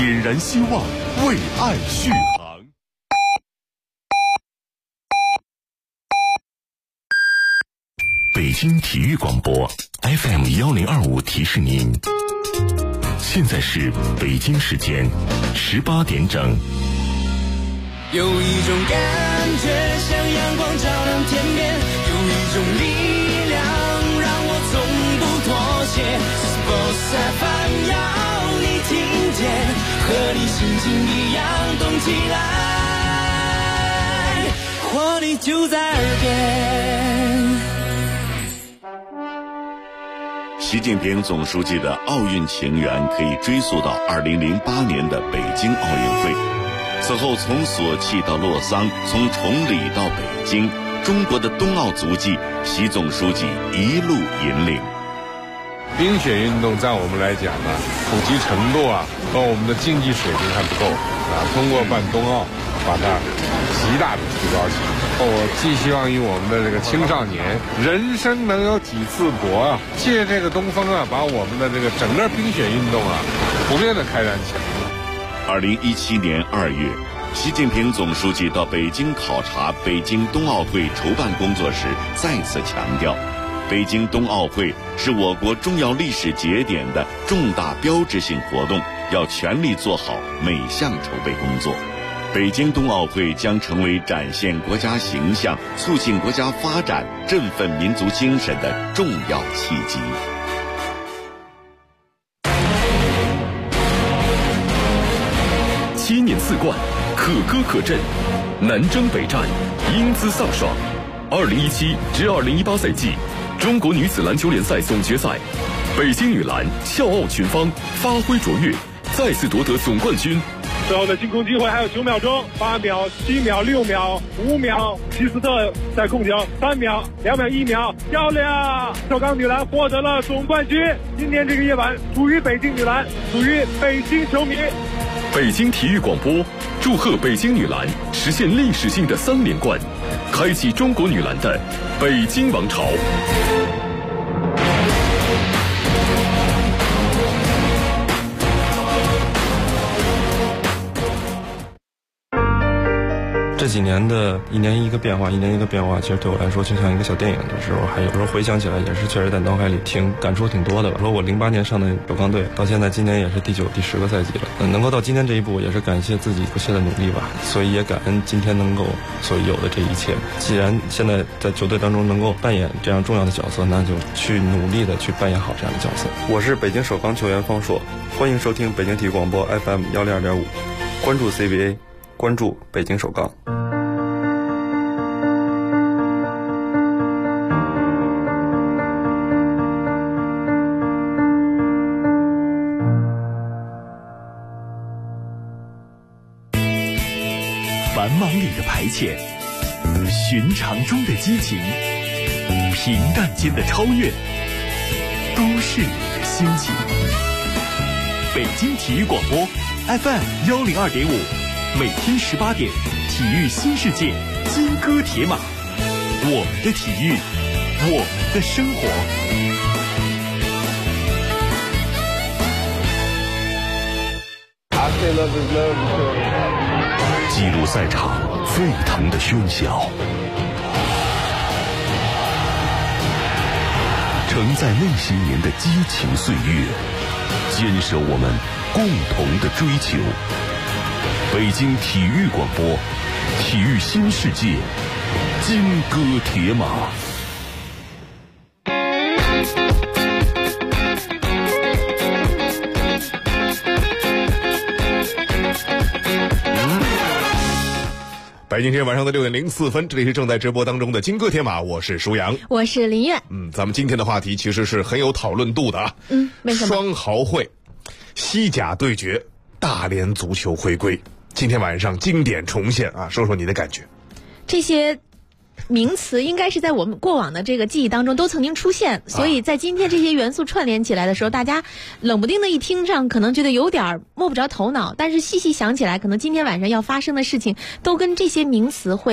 点燃希望，为爱续航。北京体育广播 FM1025提示您，现在是北京时间18点整。 有一种感觉像阳光照亮天边，有一种力量让我从不妥协。Sports FM 要你听见，和你心情一样动起来，活力就在耳边。 习近平总书记的奥运情缘可以追溯到2008年的北京奥运会。此后从索契到洛桑，从崇礼到北京，中国的冬奥足迹，习总书记一路引领。 冰雪运动在我们来讲呢，普及程度和我们的竞技水平还不够通过办冬奥把它极大的提高起来。我寄希望于我们的这个青少年，人生能有几次搏借这个东风把我们的这个整个冰雪运动普遍的开展起来。 2017年2月，习近平总书记到北京考察北京冬奥会筹办工作时，再次强调，北京冬奥会是我国重要历史节点的重大标志性活动，要全力做好每项筹备工作。北京冬奥会将成为展现国家形象、促进国家发展、振奋民族精神的重要契机。 7年4冠，可歌可阵，南征北战，英姿飒爽。2017至2018赛季中国女子篮球联赛总决赛，北京女篮笑傲群芳，发挥卓越，再次夺得总冠军。 最后的进攻机会还有9秒钟，8秒、7秒、6秒、5秒，希斯特在控球，3秒、2秒、1秒，漂亮！首钢女篮获得了总冠军。今天这个夜晚属于北京女篮，属于北京球迷。 北京体育广播祝贺北京女篮实现历史性的3连冠，开启中国女篮的北京王朝。 这几年的一年一个变化，其实对我来说就像一个小电影的时候，还有时候回想起来也是确实在脑海里感触挺多的吧。说我08年上的首钢队，到现在今年也是第9、第10个赛季了，能够到今天这一步，也是感谢自己不懈的努力吧。所以也感恩今天能够所有的这一切。既然现在在球队当中能够扮演这样重要的角色，那就去努力的去扮演好这样的角色。我是北京首钢球员方硕，欢迎收听北京体育广播 FM102.5，关注 CBA， 关注北京首钢。 繁忙里的排遣，寻常中的激情，平淡间的超越，都市里的心情。北京体育广播 FM102.5，每天18点，体育新世界，金戈铁马，我们的体育，我们的生活。记录赛场沸腾的喧嚣，承载那些年的激情岁月，坚守我们共同的追求。北京体育广播，体育新世界，金戈铁马。 北京时间晚上的6点04分，这里是正在直播当中的金戈铁马，我是舒阳， 我是林月。 咱们今天的话题其实是很有讨论度的啊。 为什么？ 双豪会，西甲对决，大连足球回归，今天晚上经典重现啊！说说你的感觉。 这些名词应该是在我们过往的这个记忆当中都曾经出现，所以在今天这些元素串联起来的时候，大家冷不丁的一听上，可能觉得有点摸不着头脑，但是细细想起来，可能今天晚上要发生的事情都跟这些名词会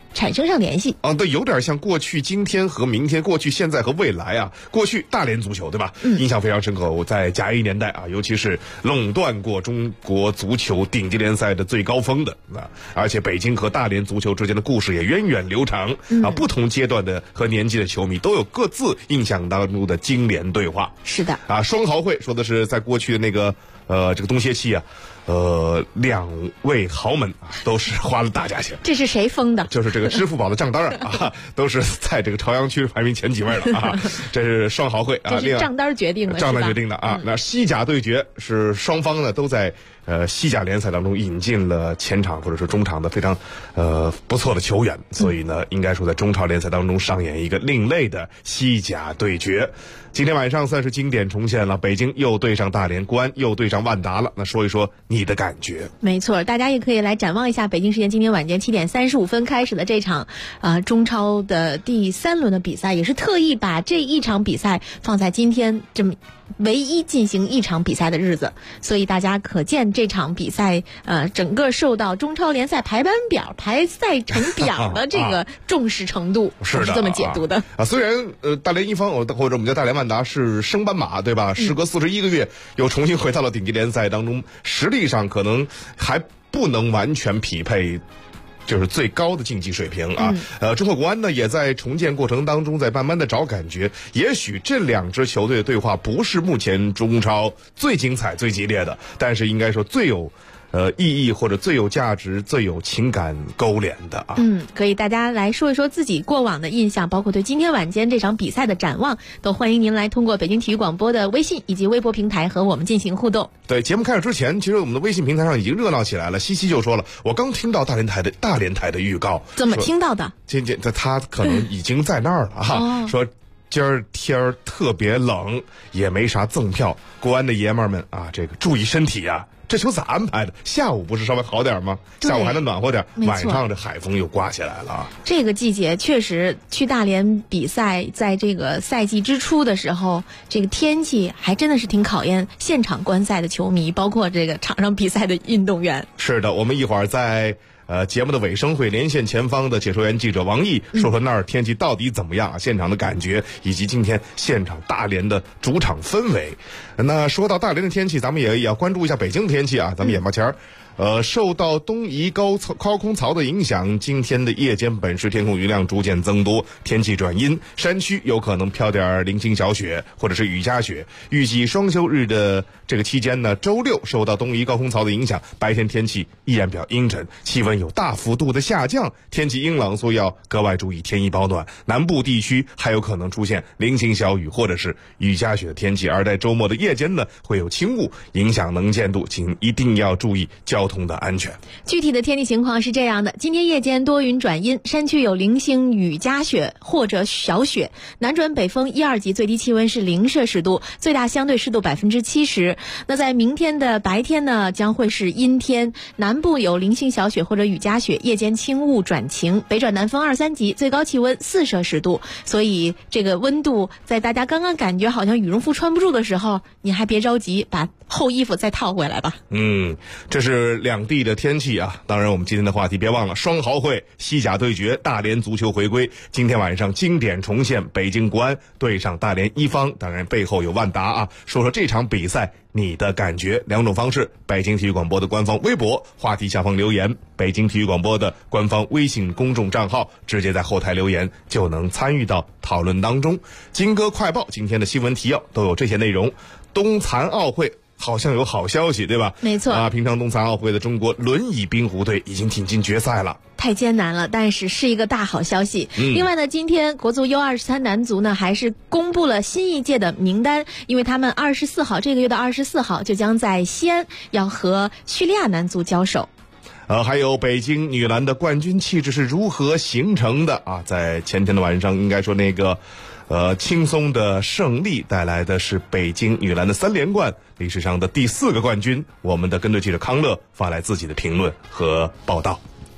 产生上联系。 对，有点像过去、今天和明天，过去、现在和未来啊。过去大连足球对吧？印象非常深刻。我在甲 A 年代啊，尤其是垄断过中国足球顶级联赛的最高峰的而且北京和大连足球之间的故事也源远流长不同阶段的和年纪的球迷都有各自印象当中的经典对话。 是的双豪会说的是在过去的那个这个冬歇期啊。2位豪门都是花了大价钱。 这是谁封的？ 就是这个支付宝的账单都是在这个朝阳区排名前几位了这是双豪会这是账单决定的， 账单决定的那西甲对决是双方呢都在西甲联赛当中引进了前场或者是中场的非常不错的球员，所以呢应该说在中超联赛当中上演一个另类的西甲对决。今天晚上算是经典重现了，北京又对上大连，国安又对上万达了。那说一说你的感觉。 没错，大家也可以来展望一下北京时间今天晚间7点35分开始的这场中超的第3轮的比赛，也是特意把这一场比赛放在今天这么唯一进行一场比赛的日子，所以大家可见这场比赛整个受到中超联赛排班表、排赛程表的这个重视程度， 是这么解读的虽然大连一方或者我们叫大连万达是升班马对吧？时隔41个月又重新回到了顶级联赛当中，实力上可能还不能完全匹配就是最高的竞技水平中国国安呢也在重建过程当中在慢慢的找感觉，也许这两支球队的对话不是目前中超最精彩最激烈的，但是应该说最有意义或者最有价值最有情感勾连的可以大家来说一说自己过往的印象，包括对今天晚间这场比赛的展望，都欢迎您来通过北京体育广播的微信以及微博平台和我们进行互动。 对，节目开始之前，其实我们的微信平台上已经热闹起来了。西西就说了，我刚听到大连台的预告。 怎么听到的？ 今天他可能已经在那儿了说今儿天儿特别冷，也没啥赠票，国安的爷们儿们这个注意身体这球咋安排的？下午不是稍微好点吗？下午还能暖和点，晚上这海风又刮起来了这个季节确实去大连比赛，在这个赛季之初的时候，这个天气还真的是挺考验现场观赛的球迷，包括这个场上比赛的运动员。 是的，我们一会儿在节目的尾声会连线前方的解说员记者王毅，说说那儿天气到底怎么样现场的感觉，以及今天现场大连的主场氛围。那说到大连的天气，咱们也要关注一下北京的天气咱们眼巴前儿受到东移高空槽的影响，今天的夜间本市天空云量逐渐增多，天气转阴，山区有可能飘点零星小雪或者是雨夹雪。预计双休日的这个期间呢，周六受到东移高空槽的影响，白天天气依然比较阴沉，气温有大幅度的下降，天气阴冷，所以要格外注意添衣保暖。南部地区还有可能出现零星小雨或者是雨夹雪的天气，而在周末的夜间呢，会有轻雾影响能见度，请一定要注意交通的安全。 具体的天气情况是这样的：今天夜间多云转阴，山区有零星雨夹雪或者小雪，南转北风1、2级，最低气温是0摄氏度，最大相对湿度70%。那在明天的白天呢，将会是阴天，南部有零星小雪或者雨夹雪，夜间轻雾转晴，北转南风2、3级，最高气温4摄氏度。所以这个温度在大家刚刚感觉好像羽绒服穿不住的时候，你还别着急，把厚衣服再套回来吧。 这是两地的天气当然我们今天的话题别忘了双豪会西甲对决，大连足球回归，今天晚上经典重现，北京国安对上大连一方，当然背后有万达说说这场比赛你的感觉。两种方式，北京体育广播的官方微博话题下方留言，北京体育广播的官方微信公众账号直接在后台留言就能参与到讨论当中。金歌快报今天的新闻提要都有这些内容。冬残奥会好像有好消息对吧？ 没错平昌冬残奥会的中国轮椅冰壶队已经挺进决赛了， 太艰难了，但是一个大好消息。另外呢，今天国足 U23 男足呢还是公布了新一届的名单，因为他们这个月的24号就将在西安要和叙利亚男足交手。 还有北京女篮的冠军气质是如何形成的在前天的晚上，应该说那个轻松的胜利带来的是北京女篮的3连冠，历史上的第4个冠军。我们的跟队记者康乐发来自己的评论和报道。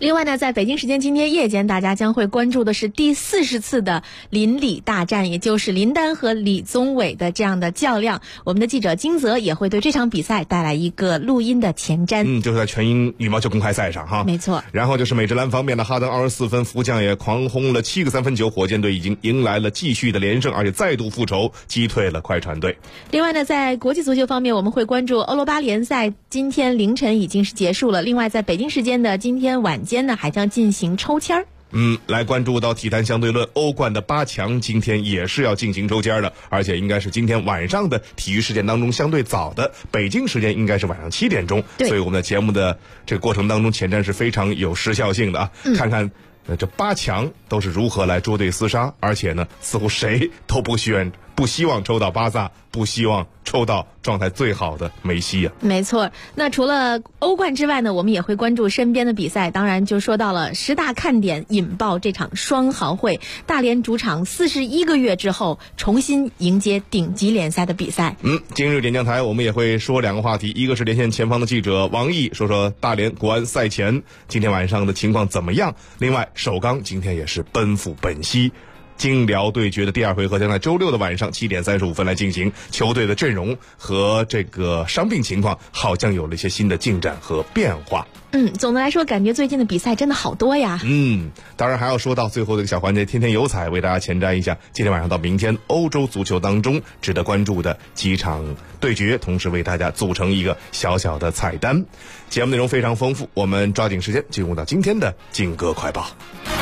另外呢，在北京时间今天夜间，大家将会关注的是第40次的林李大战，也就是林丹和李宗伟的这样的较量。我们的记者金泽也会对这场比赛带来一个录音的前瞻。 就是在全英羽毛球公开赛上哈。 没错。然后就是美职篮方面的哈登24分，福将也狂轰了7个3分球，火箭队已经迎来了继续的连胜，而且再度复仇，击退了快船队。 另外呢，在国际足球方面，我们会关注欧罗巴联赛，今天凌晨已经是结束了。另外，在北京时间的今天晚间呢，还将进行抽签儿。 来关注到体坛相对论，欧冠的8强今天也是要进行抽签的，而且应该是今天晚上的体育事件当中相对早的，北京时间应该是晚上7点钟。所以我们的节目的这个过程当中，前瞻是非常有时效性的啊。看看这8强都是如何来捉对厮杀，而且呢，似乎谁都不希望抽到巴萨，不希望抽到状态最好的梅西啊。 没错。那除了欧冠之外呢，我们也会关注身边的比赛，当然就说到了10大看点引爆这场双豪会，大连主场41个月之后重新迎接顶级联赛的比赛。 今日点将台我们也会说2个话题，一个是连线前方的记者王毅，说说大连国安赛前今天晚上的情况怎么样。另外首钢今天也是奔赴本溪，京辽对决的第2回合将在周六的晚上7点35分来进行，球队的阵容和这个伤病情况好像有了一些新的进展和变化。 总的来说感觉最近的比赛真的好多呀。 当然还要说到最后的一个小环节，天天有彩，为大家前瞻一下今天晚上到明天欧洲足球当中值得关注的几场对决，同时为大家组成一个小小的彩单。节目内容非常丰富，我们抓紧时间进入到今天的劲歌快报。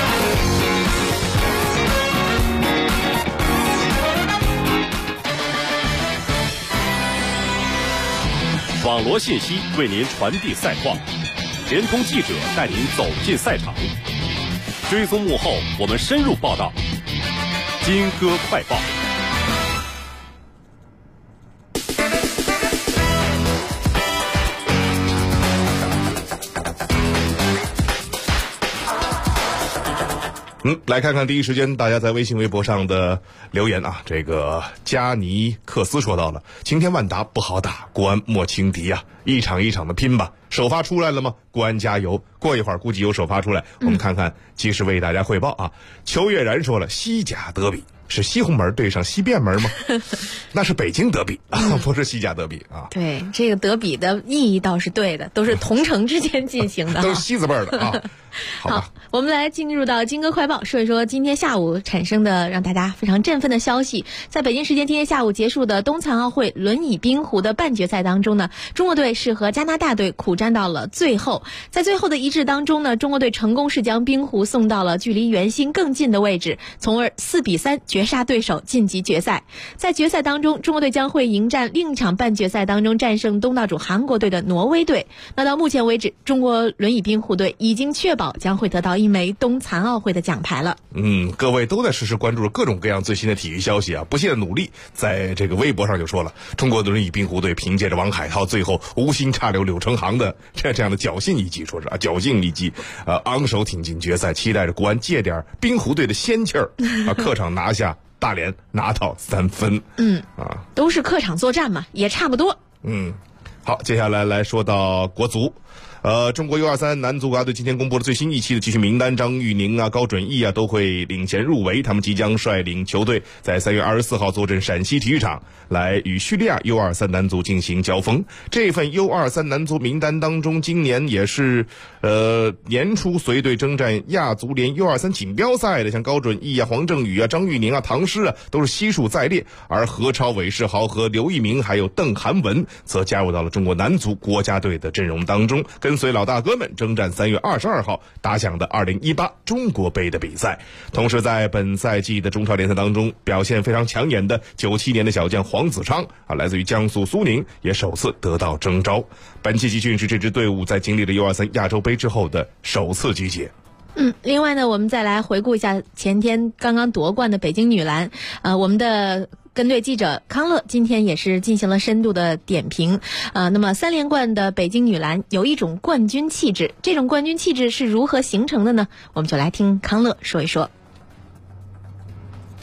网罗信息为您传递赛况，联通记者带您走进赛场，追踪幕后我们深入报道。金歌快报。 来看看第一时间大家在微信微博上的留言啊。这个加尼克斯说到了，晴天万达不好打，国安莫轻敌啊，一场一场的拼吧。首发出来了吗？国安加油！过一会儿估计有首发出来，我们看看及时为大家汇报啊。邱月然说了，西甲德比是西红门对上西便门吗？那是北京德比啊，不是西甲德比啊。 对，这个德比的意义倒是对的，都是同城之间进行的， 都是西字辈的啊。 好，我们来进入到金歌快报，说一说今天下午产生的让大家非常振奋的消息。在北京时间今天下午结束的冬残奥会轮椅冰壶的半决赛当中呢，中国队是和加拿大队苦战到了最后。在最后的一掷当中呢，中国队成功是将冰壶送到了距离圆心更近的位置，从而4-3绝杀对手晋级决赛。在决赛当中，中国队将会迎战另一场半决赛当中战胜东道主韩国队的挪威队。那到目前为止，中国轮椅冰壶队已经确保将会得到1枚冬残奥会的奖牌了。 各位都在实时关注着各种各样最新的体育消息啊，不懈的努力。在这个微博上就说了，中国的轮椅冰壶队凭借着王海涛最后无心插柳柳成行的这样的侥幸一击，说是侥幸一击，昂首挺进决赛，期待着国安借点冰壶队的仙气儿客场拿下大连，拿到3分。 都是客场作战嘛，也差不多。 好，接下来来说到国足。中国 U23 男足国家队今天公布了最新一期的集训名单，张玉宁啊、高准翼啊都会领衔入围，他们即将率领球队在3月24号坐镇陕西体育场，来与叙利亚 U23 男足进行交锋。这份 U23 男足名单当中，今年也是年初随队征战亚足联 U23 锦标赛的，像高准翼啊、黄正宇啊、张玉宁啊、唐诗啊，都是悉数在列。而何超、韦世豪和刘一鸣还有邓涵文则加入到了中国男足国家队的阵容当中，跟随老大哥们征战3月22号打响的2018中国杯的比赛。同时在本赛季的中超联赛当中表现非常抢眼的97年的小将黄子昌来自于江苏苏宁，也首次得到征召。本期集训是这支队伍在经历了 U23 亚洲杯之后的首次集结。 另外呢，我们再来回顾一下前天刚刚夺冠的北京女篮，我们的跟队记者康乐今天也是进行了深度的点评。那么3连冠的北京女篮有一种冠军气质，这种冠军气质是如何形成的呢？我们就来听康乐说一说。 北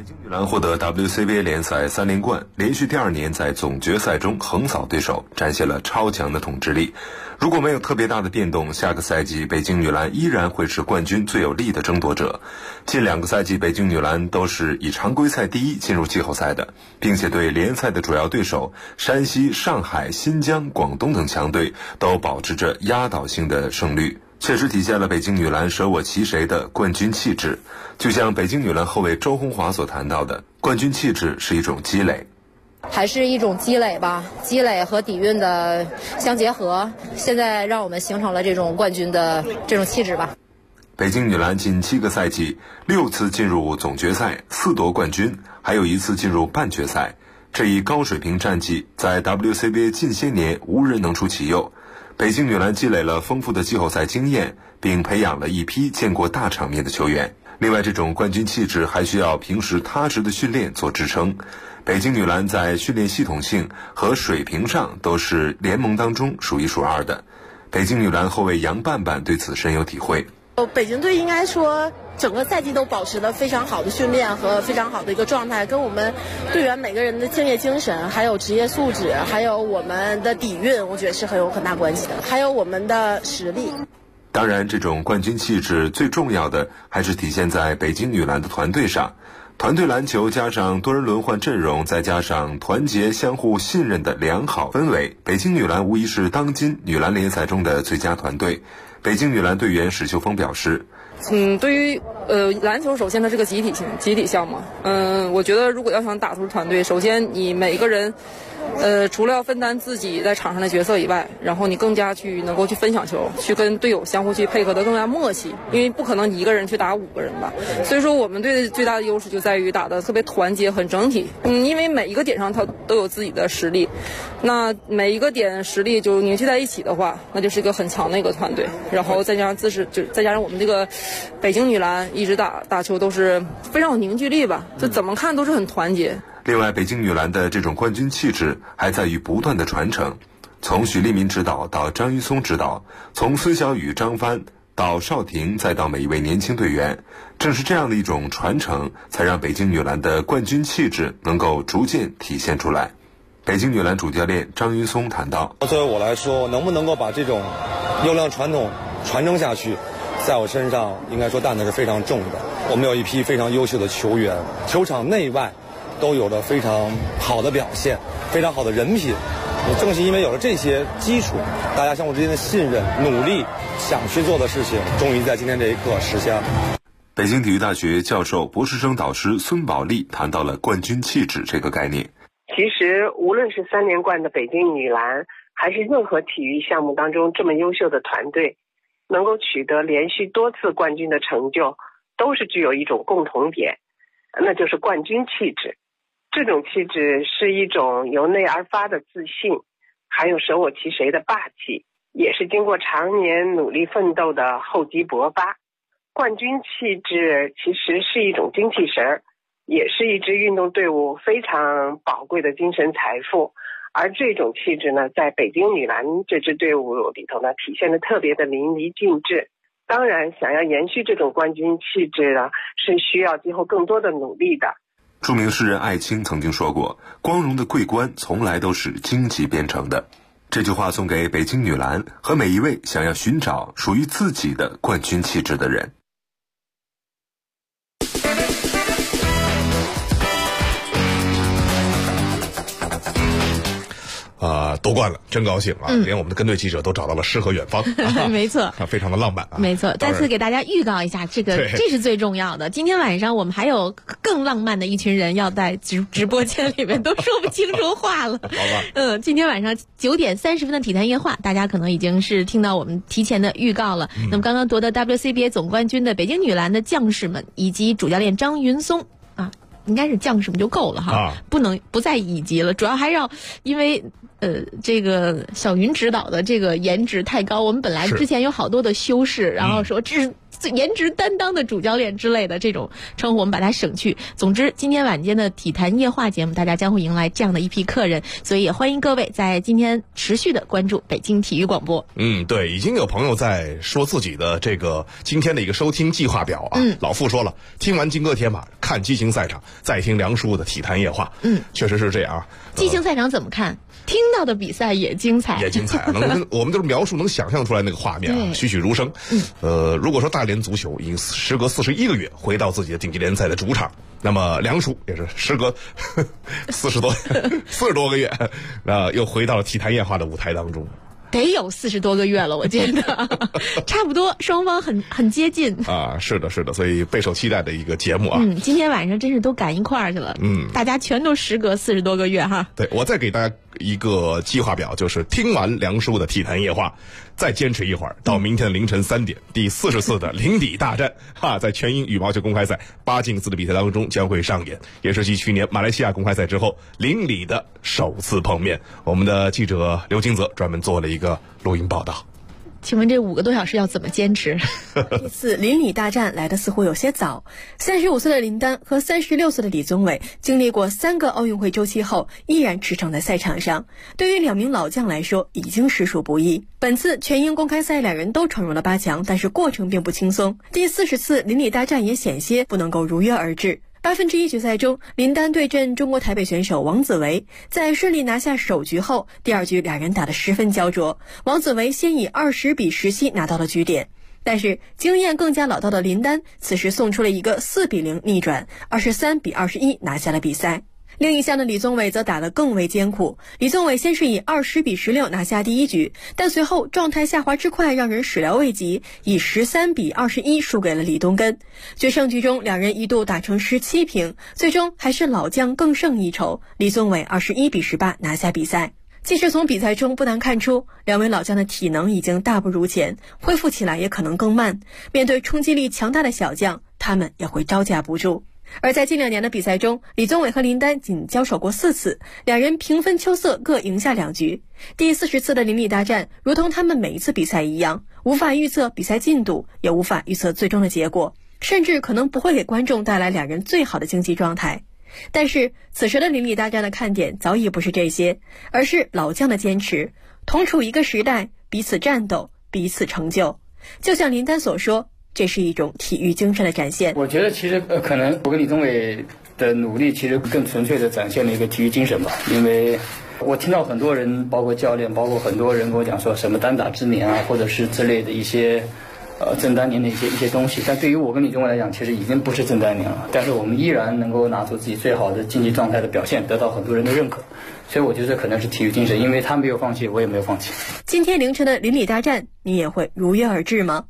京女篮获得 WCBA 联赛3连冠，连续第2年在总决赛中横扫对手，展现了超强的统治力。如果没有特别大的变动，下个赛季北京女篮依然会是冠军最有力的争夺者。近2个赛季，北京女篮都是以常规赛第1进入季后赛的，并且对联赛的主要对手山西、上海、新疆、广东等强队都保持着压倒性的胜率，确实体现了北京女篮舍我其谁的冠军气质。就像北京女篮后卫周红华所谈到的，冠军气质是一种积累， 还是一种积累吧，积累和底蕴的相结合，现在让我们形成了这种冠军的这种气质吧。 北京女篮近7个赛季6次进入总决赛，4夺冠军，还有1次进入半决赛，这一高水平战绩在 WCBA 近些年无人能出其右。北京女篮积累了丰富的季后赛经验，并培养了一批见过大场面的球员。另外，这种冠军气质还需要平时踏实的训练做支撑。北京女篮在训练系统性和水平上都是联盟当中数1数2的。北京女篮后卫杨伴伴对此深有体会。 北京队应该说整个赛季都保持了非常好的训练和非常好的一个状态，跟我们队员每个人的敬业精神，还有职业素质，还有我们的底蕴，我觉得是很有很大关系的，还有我们的实力。 当然，这种冠军气质最重要的还是体现在北京女篮的团队上。团队篮球加上多人轮换阵容，再加上团结相互信任的良好氛围，北京女篮无疑是当今女篮联赛中的最佳团队。北京女篮队员史秀峰表示， 对于篮球，首先它是个集体项目。我觉得如果要想打出团队，首先你每一个人除了要分担自己在场上的角色以外，然后你更加能够去分享球，去跟队友相互去配合的更加默契，因为不可能你一个人去打5个人吧。所以说我们队最大的优势就在于打得特别团结，很整体。因为每一个点上它都有自己的实力，那每一个点实力就凝聚在一起的话，那就是一个很强的一个团队。然后再加上再加上我们这个北京女篮一直打球都是非常有凝聚力吧，就怎么看都是很团结。 另外，北京女篮的这种冠军气质还在于不断的传承，从许利民指导到张云松指导，从孙晓宇、张帆到邵婷，再到每一位年轻队员，正是这样的一种传承，才让北京女篮的冠军气质能够逐渐体现出来。北京女篮主教练张云松谈到， 作为我来说，能不能够把这种优良传统传承下去，在我身上应该说担子是非常重的。我们有一批非常优秀的球员，球场内外都有着非常好的表现，非常好的人品。也正是因为有了这些基础，大家相互之间的信任、努力，想去做的事情，终于在今天这一刻实现了。 北京体育大学教授、博士生导师孙宝利谈到了冠军气质这个概念。 其实无论是3连冠的北京女篮，还是任何体育项目当中这么优秀的团队，能够取得连续多次冠军的成就，都是具有一种共同点，那就是冠军气质。这种气质是一种由内而发的自信，还有舍我其谁的霸气，也是经过常年努力奋斗的厚积薄发。冠军气质其实是一种精气神，也是一支运动队伍非常宝贵的精神财富。而这种气质呢，在北京女篮这支队伍里头呢，体现得特别的淋漓尽致。当然，想要延续这种冠军气质呢，是需要今后更多的努力的。 著名诗人艾青曾经说过，光荣的桂冠从来都是荆棘编成的。这句话送给北京女篮和每一位想要寻找属于自己的冠军气质的人。 夺冠了，真高兴啊！连我们的跟队记者都找到了诗和远方， 没错， 非常的浪漫啊！ 没错，再次给大家预告一下，这是最重要的。今天晚上我们还有更浪漫的一群人要在直播间里面，都说不清楚话了。好吧，今天晚上9点30分的体坛夜话，大家可能已经是听到我们提前的预告了。那么刚刚夺得 WCBA 总冠军的北京女篮的将士们，以及主教练张云松啊。应该是将士们就够了哈，不再乙级了。主要还要因为这个小云指导的这个颜值太高，我们本来之前有好多的修饰，然后说这颜值担当的主教练之类的这种称呼，我们把它省去。总之，今天晚间的体坛夜话节目，大家将会迎来这样的一批客人，所以也欢迎各位在今天持续的关注北京体育广播。 对，已经有朋友在说自己的这个今天的一个收听计划表啊。老傅说了，听完金戈铁马，看激情赛场，再听梁叔的体坛夜话。确实是这样啊。 激情赛场怎么看？听到的比赛也精彩， 也精彩，我们就是描述能想象出来那个画面啊，栩栩如生。如果说大连足球已时隔41个月回到自己的顶级联赛的主场，那么梁叔也是时隔40多个月，又回到了体坛夜话的舞台当中。 得有40多个月了，我觉得差不多，双方很接近啊。是的，所以备受期待的一个节目啊。 今天晚上真是都赶一块儿去了。大家全都时隔40多个月哈。 对，我再给大家一个计划表，就是听完梁叔的体坛夜话，再坚持一会儿，到明天的凌晨3点，第40次的林底大战在全英羽毛球公开赛8进4的比赛当中将会上演，也是继去年马来西亚公开赛之后邻里的首次碰面。我们的记者刘金泽专门做了一个录音报道。 请问这5个多小时要怎么坚持？ 这次邻里大战来得似乎有些早。35岁的林丹和36岁的李宗伟经历过3个奥运会周期后，依然驰骋在赛场上。对于2名老将来说，已经实属不易。本次全英公开赛2人都闯入了8强，但是过程并不轻松。第40次邻里大战也险些不能够如约而至。1/8决赛中，林丹对阵中国台北选手王子维，在顺利拿下首局后，第2局2人打得十分焦灼，王子维先以20比17拿到了局点。但是经验更加老道的林丹此时送出了一个4比0逆转，23比21拿下了比赛。另一项的李宗伟则打得更为艰苦，李宗伟先是以20比16拿下第1局，但随后状态下滑之快让人始料未及，以13比21输给了李东根。决胜局中2人一度打成17平，最终还是老将更胜一筹，李宗伟21比18拿下比赛。其实从比赛中不难看出，2位老将的体能已经大不如前，恢复起来也可能更慢，面对冲击力强大的小将，他们也会招架不住。而在近2年的比赛中，李宗伟和林丹仅交手过4次，2人平分秋色，各赢下2局。第40次的邻里大战如同他们每一次比赛一样，无法预测比赛进度，也无法预测最终的结果，甚至可能不会给观众带来2人最好的竞技状态。但是此时的邻里大战的看点早已不是这些，而是老将的坚持，同处一个时代，彼此战斗，彼此成就。就像林丹所说，这是一种体育精神的展现。 我觉得其实可能我跟李宗伟的努力其实更纯粹的展现了一个体育精神吧。因为我听到很多人，包括教练，包括很多人跟我讲说什么单打之年啊，或者是之类的一些正当年的一些东西，但对于我跟李宗伟来讲，其实已经不是正当年了。但是我们依然能够拿出自己最好的竞技状态的表现，得到很多人的认可。所以我觉得这可能是体育精神，因为他没有放弃，我也没有放弃。 今天凌晨的邻里大战，你也会如约而至吗？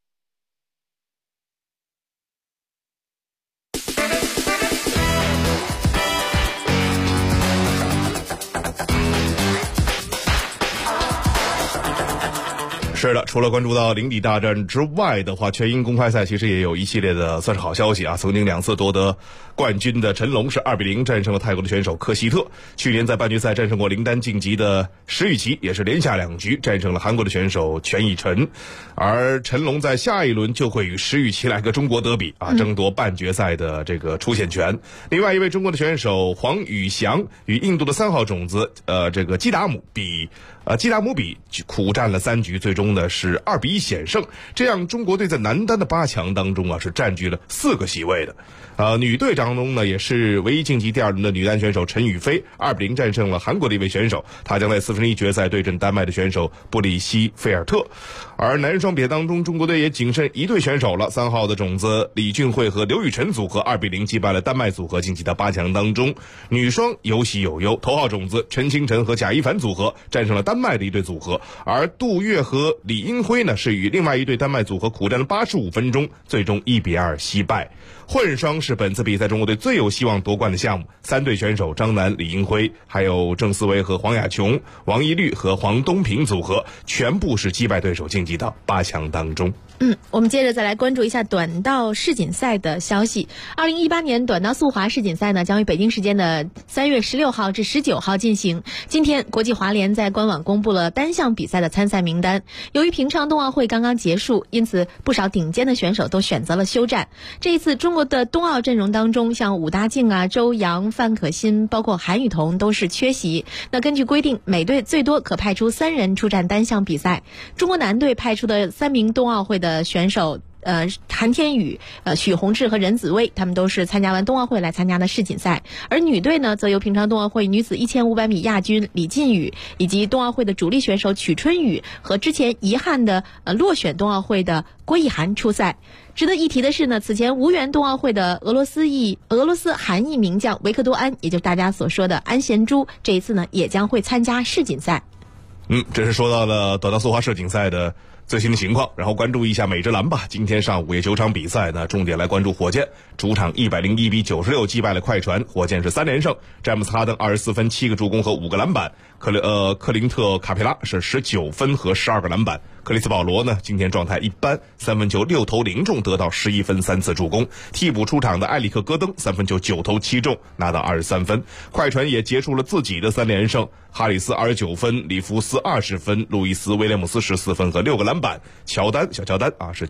是的，除了关注到邻里大战之外的话，全英公开赛其实也有一系列的算是好消息啊。曾经2次夺得冠军的陈龙是2比0战胜了泰国的选手科希特。去年在半决赛战胜过林丹晋级的石宇奇也是连下2局战胜了韩国的选手全以晨。而陈龙在下一轮就会与石宇奇来个中国德比啊，争夺半决赛的这个出线权。另外一位中国的选手黄宇翔与印度的3号种子这个基达姆比苦战了3局，最终呢是2比1险胜。这样中国队在男单的8强当中啊是占据了4个席位的。女队当中呢也是唯一晋级第2轮的女单选手陈雨菲2比0战胜了韩国的一位选手，她将在1/4决赛对阵丹麦的选手布里希菲尔特。而男人双比赛当中，中国队也仅剩1对选手了，3号的种子李俊慧和刘雨辰组合2比0击败了丹麦组合，晋级到8强当中。女双有喜有忧，头号种子陈清晨和贾一凡组合战胜了丹麦的一对组合，而杜月和李英辉呢是与另外一对丹麦组合苦战了85分钟，最终1比2惜败。混双是本次比赛中国队最有希望夺冠的项目，3对选手张楠、李英辉，还有郑思维和黄雅琼、王一律和黄东萍组合，全部是击败对手晋级到8强当中。 我们接着再来关注一下短道世锦赛的消息。2018年短道速滑世锦赛呢，将于北京时间的3月16号至19号进行。今天，国际滑联在官网公布了单项比赛的参赛名单。由于平昌冬奥会刚刚结束，因此不少顶尖的选手都选择了休战。这一次中国的冬奥阵容当中，像武大靖啊、周洋、范可新，包括韩雨桐都是缺席。那根据规定，每队最多可派出3人出战单项比赛。中国男队派出的3名冬奥会的选手，韩天宇、许宏志和任子威，他们都是参加完冬奥会来参加的世锦赛。而女队呢，则由平昌冬奥会女子1500米亚军李靖宇，以及冬奥会的主力选手曲春雨和之前遗憾的落选冬奥会的郭艺涵出赛。值得一提的是呢，此前无缘冬奥会的俄罗斯韩裔名将维克多安，也就是大家所说的安贤洙，这一次呢也将会参加世锦赛。 这是说到了短道速滑世锦赛的最新的情况，然后关注一下美职篮吧。今天上午也9场比赛呢，重点来关注火箭主场101比96击败了快船，火箭是3连胜，詹姆斯哈登24分7个助攻和5个篮板，克林特卡佩拉是19分和12个篮板，克里斯保罗呢今天状态一般，3分球6投0中，得到11分3次助攻。替补出场的埃里克戈登3分球9投7中，拿到23分。快船也结束了自己的3连胜，哈里斯29分，里弗斯20分，路易斯威廉姆斯14分和6个篮板，小乔丹是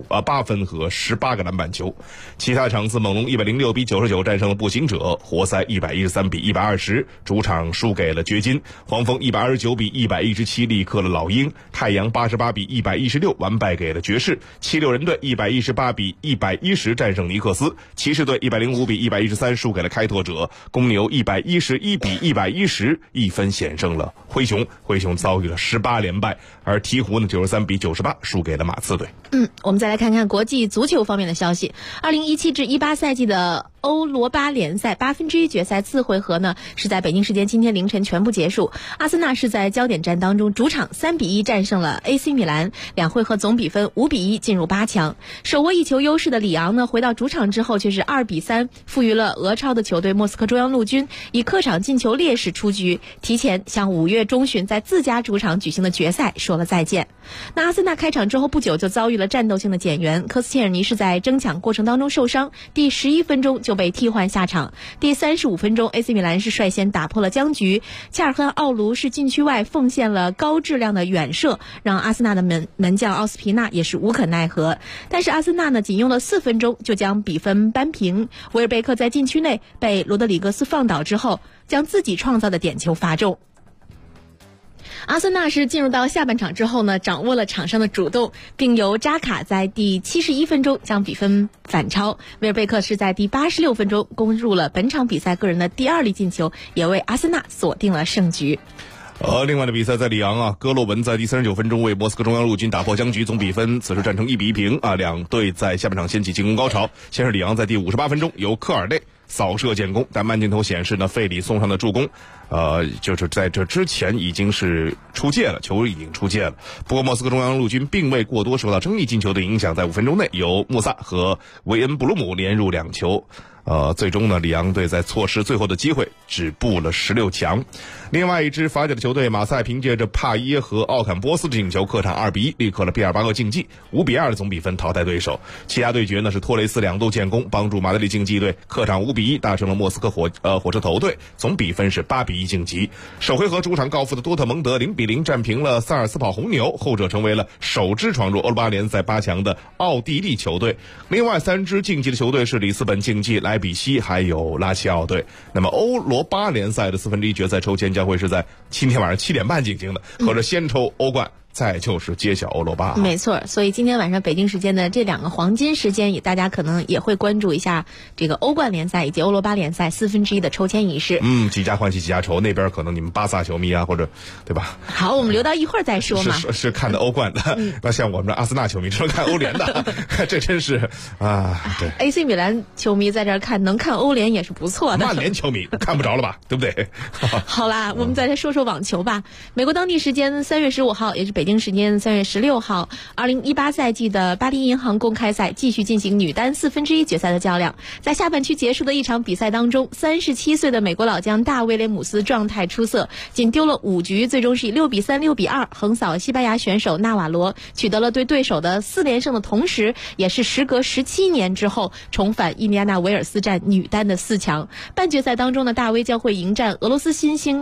8分和18个篮板球。其他场次，猛龙106比99战胜了步行者，活塞113比120主场输给了掘金，黄蜂129比117力克了老鹰，太阳88比116完败给了爵士，76人队118比110战胜尼克斯，骑士队105比113输给了开拓者，公牛111比110一分险胜了灰熊遭遇了18连败，而鹈鹕呢93比98输给了马刺队。 我们再来看看国际足球方面的消息。2017至18赛季的欧罗巴联赛1/8决赛次回合呢，是在北京时间今天凌晨全部结束。阿森纳是在焦点战当中主场3比1战胜了 AC 米兰，2回合总比分5比1进入8强。手握1球优势的里昂呢，回到主场之后却是2比3负于了俄超的球队莫斯科中央陆军，以客场进球劣势出局，提前向5月中旬在自家主场举行的决赛说了再见。那阿森纳开场之后不久就遭遇了战斗性的减员，科斯切尔尼是在争抢过程当中受伤，第11分钟就被替换下场。第35分钟 AC 米兰是率先打破了僵局，恰尔汗奥卢是禁区外奉献了高质量的远射，让阿森纳的门将奥斯皮纳也是无可奈何。但是阿森纳呢仅用了4分钟就将比分扳平，维尔贝克在禁区内被罗德里格斯放倒之后，将自己创造的点球罚中。阿森纳是进入到下半场之后呢，掌握了场上的主动，并由扎卡在第71分钟将比分反超。维尔贝克是在第86分钟攻入了本场比赛个人的第2粒进球，也为阿森纳锁定了胜局。 另外的比赛在里昂戈洛文在第39分钟为莫斯科中央陆军打破僵局，总比分此时战成1比1平两队在下半场掀起进攻高潮。先是里昂在第58分钟由科尔内扫射建功，但慢镜头显示呢，费里送上的助攻就是在这之前已经是出界了，球已经出界了。不过莫斯科中央陆军并未过多受到争议进球的影响，在5分钟内由穆萨和维恩布鲁姆连入2球。最终呢，里昂队在错失最后的机会，止步了16强。另外一支法甲的球队马赛凭借着帕耶和奥坎波斯的进球，客场2比1力克了毕尔巴鄂竞技，5比2的总比分淘汰对手。其他对决呢是托雷斯2度建功，帮助马德里竞技队客场5比1大胜了莫斯科火车头队，总比分是8比1晋级。首回合主场告负的多特蒙德0比0战平了萨尔斯堡红牛，后者成为了首支闯入欧罗巴联赛8强的奥地利球队。另外3支晋级的球队是里斯本竞技、莱比锡还有拉齐奥队。那么欧罗巴联赛的1/4决赛抽签将会是在今天晚上7点半进行的，合着先抽欧冠，再就是揭晓欧罗巴。 没错，所以今天晚上北京时间的这2个黄金时间，大家可能也会关注一下这个欧冠联赛以及欧罗巴联赛1/4的抽签仪式。 几家欢喜几家愁，那边可能你们巴萨球迷或者对吧？ 好，我们留到一会儿再说嘛。 是看的欧冠的，那像我们这阿森纳球迷只能看欧联的，这真是对。 AC 米兰球迷在这儿看，能看欧联也是不错的。 曼联球迷看不着了吧？对不对？ 好啦，我们再来说说网球吧。美国当地时间3月15号，也是北京时间3月16号，2018赛季的巴黎银行公开赛继续进行女单1/4决赛的较量。在下半区结束的一场比赛当中，37岁的美国老将大威廉姆斯状态出色，仅丢了5局，最终是以6比3、6比2横扫西班牙选手纳瓦罗，取得了对对手的4连胜的同时，也是时隔17年之后重返印第安纳维尔斯站女单的4强。半决赛当中呢，大威将会迎战俄罗斯新星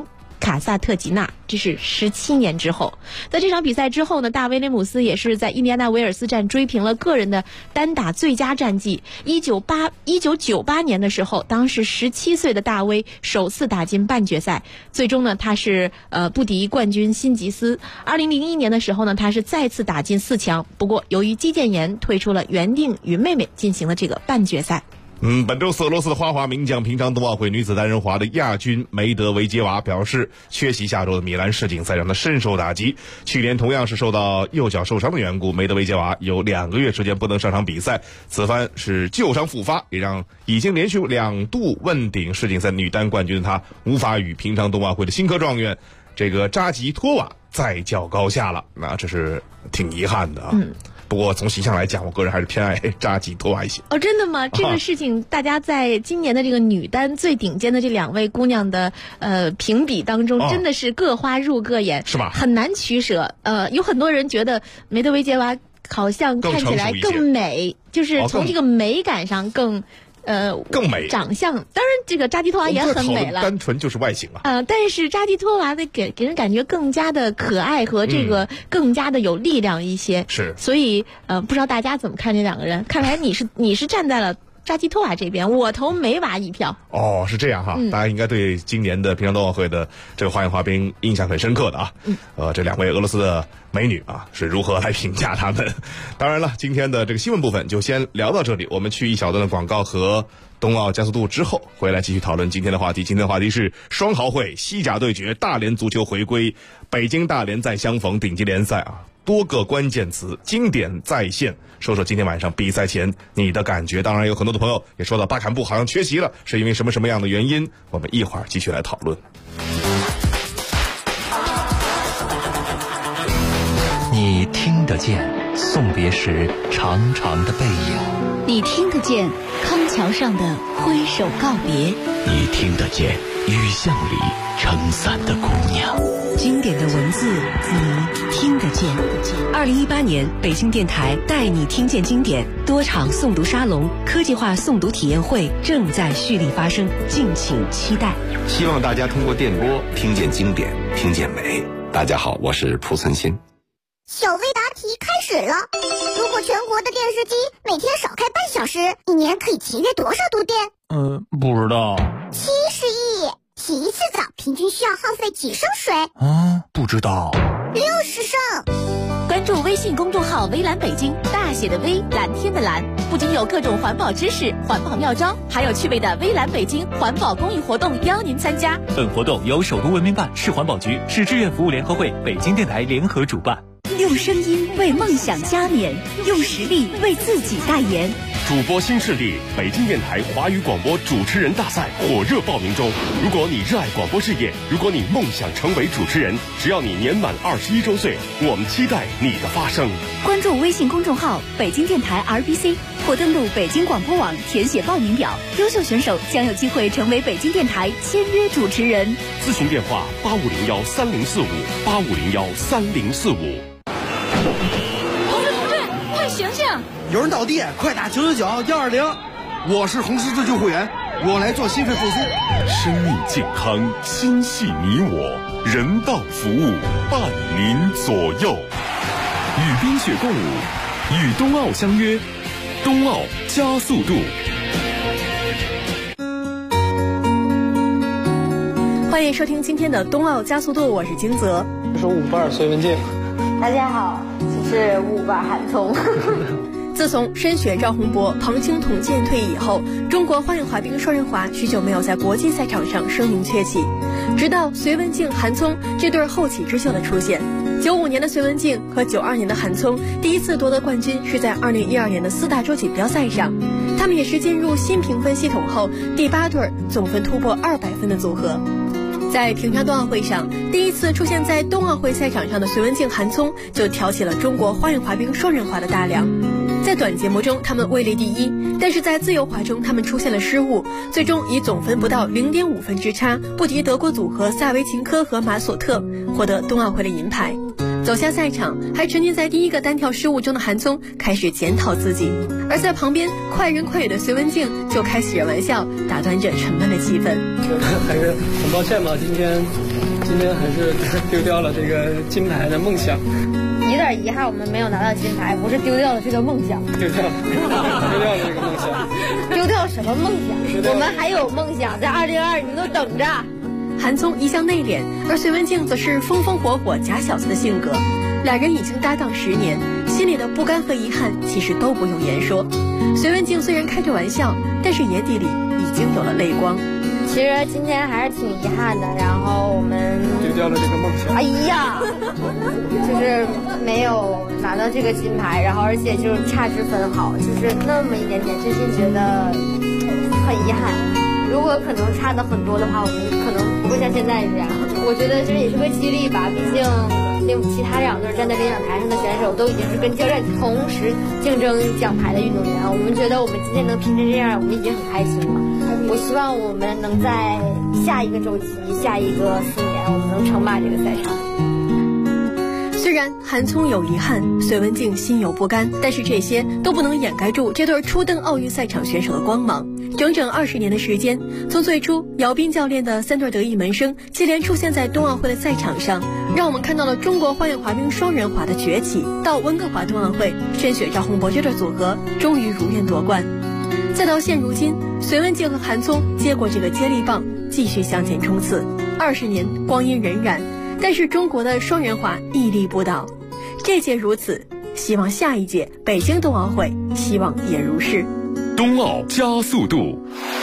卡萨特吉纳，这是17年之后。在这场比赛之后呢，大威廉姆斯也是在印第安纳维尔斯站追平了个人的单打最佳战绩。1998年的时候，当时17岁的大威首次打进半决赛，最终呢他是不敌冠军辛吉斯。2001年的时候呢，他是再次打进4强，不过由于肌腱炎退出了原定与妹妹进行了这个半决赛。 本周俄罗斯的花滑名将平昌冬奥会女子单人滑的亚军梅德韦杰娃表示，缺席下周的米兰世锦赛让她深受打击。去年同样是受到右脚受伤的缘故，梅德韦杰娃有2个月时间不能上场比赛，此番是旧伤复发，也让已经连续2度问鼎世锦赛女单冠军的她无法与平昌冬奥会的新科状元这个扎吉托娃再较高下了。那这是挺遗憾的啊。不过从形象来讲，我个人还是偏爱扎吉托娃一些。 真的吗？这个事情大家在今年的这个女单最顶尖的这2位姑娘的评比当中，真的是各花入各眼， 是吧？ 很难取舍。有很多人觉得梅德韦杰娃好像看起来更美，就是从这个美感上更美， 长相当然这个扎吉托娃也很美了， 单纯就是外形啊。 但是扎吉托娃的给人感觉更加的可爱和这个更加的有力量一些。 是， 所以不知道大家怎么看这2个人？看来你是站在了扎基托娃这边，我投梅娃一票。 哦，是这样哈，大家应该对今年的平昌冬奥会的这个花样滑冰印象很深刻的啊。这2位俄罗斯的美女啊，是如何来评价她们？当然了，今天的这个新闻部分就先聊到这里，我们去一小段的广告和冬奥加速度之后，回来继续讨论今天的话题。今天的话题是双豪会西甲对决，大连足球回归，北京大连再相逢，顶级联赛啊。多个关键词经典再现，说说今天晚上比赛前你的感觉。当然有很多的朋友也说到巴坎布好像缺席了，是因为什么样的原因，我们一会儿继续来讨论。 你听得见送别时长长的背影， 你听得见康桥上的挥手告别， 你听得见雨巷里撑伞的姑娘。 经典的文字你听得见。2018年北京电台带你听见经典多场诵读沙龙、科技化诵读体验会正在蓄力发生，敬请期待。 希望大家通过电波听见经典，听见美。大家好，我是蒲存昕。 小微答题开始了。如果全国的电视机每天少开半小时，一年可以节约多少度电？ 不知道。 70亿。洗一次澡平均需要耗费几升水？ 不知道。 60升。 关注微信公众号微蓝北京，大写的微，蓝天的蓝，不仅有各种环保知识、环保妙招，还有趣味的微蓝北京环保公益活动邀您参加。 本活动由首都文明办、市环保局、市志愿服务联合会、北京电台联合主办。 用声音为梦想加冕，用实力为自己代言。 主播新势力北京电台华语广播主持人大赛火热报名中。如果你热爱广播事业，如果你梦想成为主持人，只要你年满21周岁，我们期待你的发声。 关注微信公众号北京电台 RBC 或登录北京广播网填写报名表，优秀选手将有机会成为北京电台签约主持人。 咨询电话8501304585013045。 同志，快醒醒！ 有人倒地，快打999-120。我是红十字救护员，我来做心肺复苏。 生命健康，心系你我，人道服务伴您左右。与冰雪共舞，与冬奥相约，冬奥加速度。 欢迎收听今天的冬奥加速度，我是金泽。 我是舞伴隋文静。 大家好，我是舞伴韩聪。 自从申雪、赵宏博、庞青统渐退役以后，中国花样滑冰双人滑许久没有在国际赛场上声名鹊起。直到隋文静、韩聪这对后起之秀的出现，95年的隋文静和92年的韩聪第一次夺得冠军是在2012年的4大洲锦标赛上，他们也是进入新评分系统后第8对总分突破200分的组合。在平昌冬奥会上，第一次出现在冬奥会赛场上的隋文静、韩聪就挑起了中国花样滑冰双人滑的大梁。在短节目中他们位列第一，但是在自由滑中他们出现了失误，最终以总分不到0.5分之差不敌德国组合萨维琴科和马索特，获得冬奥会的银牌。走下赛场，还沉浸在第一个单跳失误中的韩聪开始检讨自己，而在旁边快人快语的隋文静就开始惹玩笑，打断着沉闷的气氛。 还是很抱歉吧，今天今天还是丢掉了这个金牌的梦想。 有点遗憾，我们没有拿到金牌，不是丢掉了这个梦想， 丢掉了这个梦想。 丢掉什么梦想？我们还有梦想，在2022你都等着。 韩聪一向内敛，而隋文静则是风风火火假小子的性格。两人已经搭档10年，心里的不甘和遗憾其实都不用言说。隋文静虽然开着玩笑，但是眼底里已经有了泪光。 其实今天还是挺遗憾的，然后我们丢掉了这个梦想。 哎呀，就是没有拿到这个金牌，然后而且就是差之分毫，就是那么一点点，真心觉得很遗憾。如果可能差的很多的话，我们可能不会像现在这样。我觉得这也是个激励吧，毕竟其他2队站在领奖台上的选手都已经是跟教练同时竞争奖牌的运动员，我们觉得我们今天能拼成这样，我们已经很开心了。我希望我们能在下一个周期、下一个4年，我们能称霸这个赛场。 虽然韩聪有遗憾，隋文静心有不甘，但是这些都不能掩盖住这对初登奥运赛场选手的光芒。整整20年的时间，从最初姚斌教练的3对得意门生接连出现在冬奥会的赛场上，让我们看到了中国花样滑冰双人滑的崛起，到温哥华冬奥会申雪、赵宏博这对组合终于如愿夺冠，再到现如今，隋文静和韩聪接过这个接力棒，继续向前冲刺。20年光阴荏苒，但是中国的双人滑屹立不倒。这届如此，希望下一届北京冬奥会希望也如是。 冬奥加速度，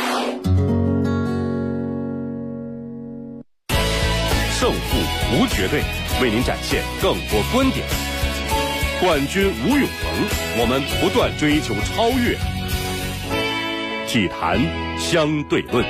胜负无绝对，为您展现更多观点。冠军无永恒，我们不断追求超越。体坛相对论。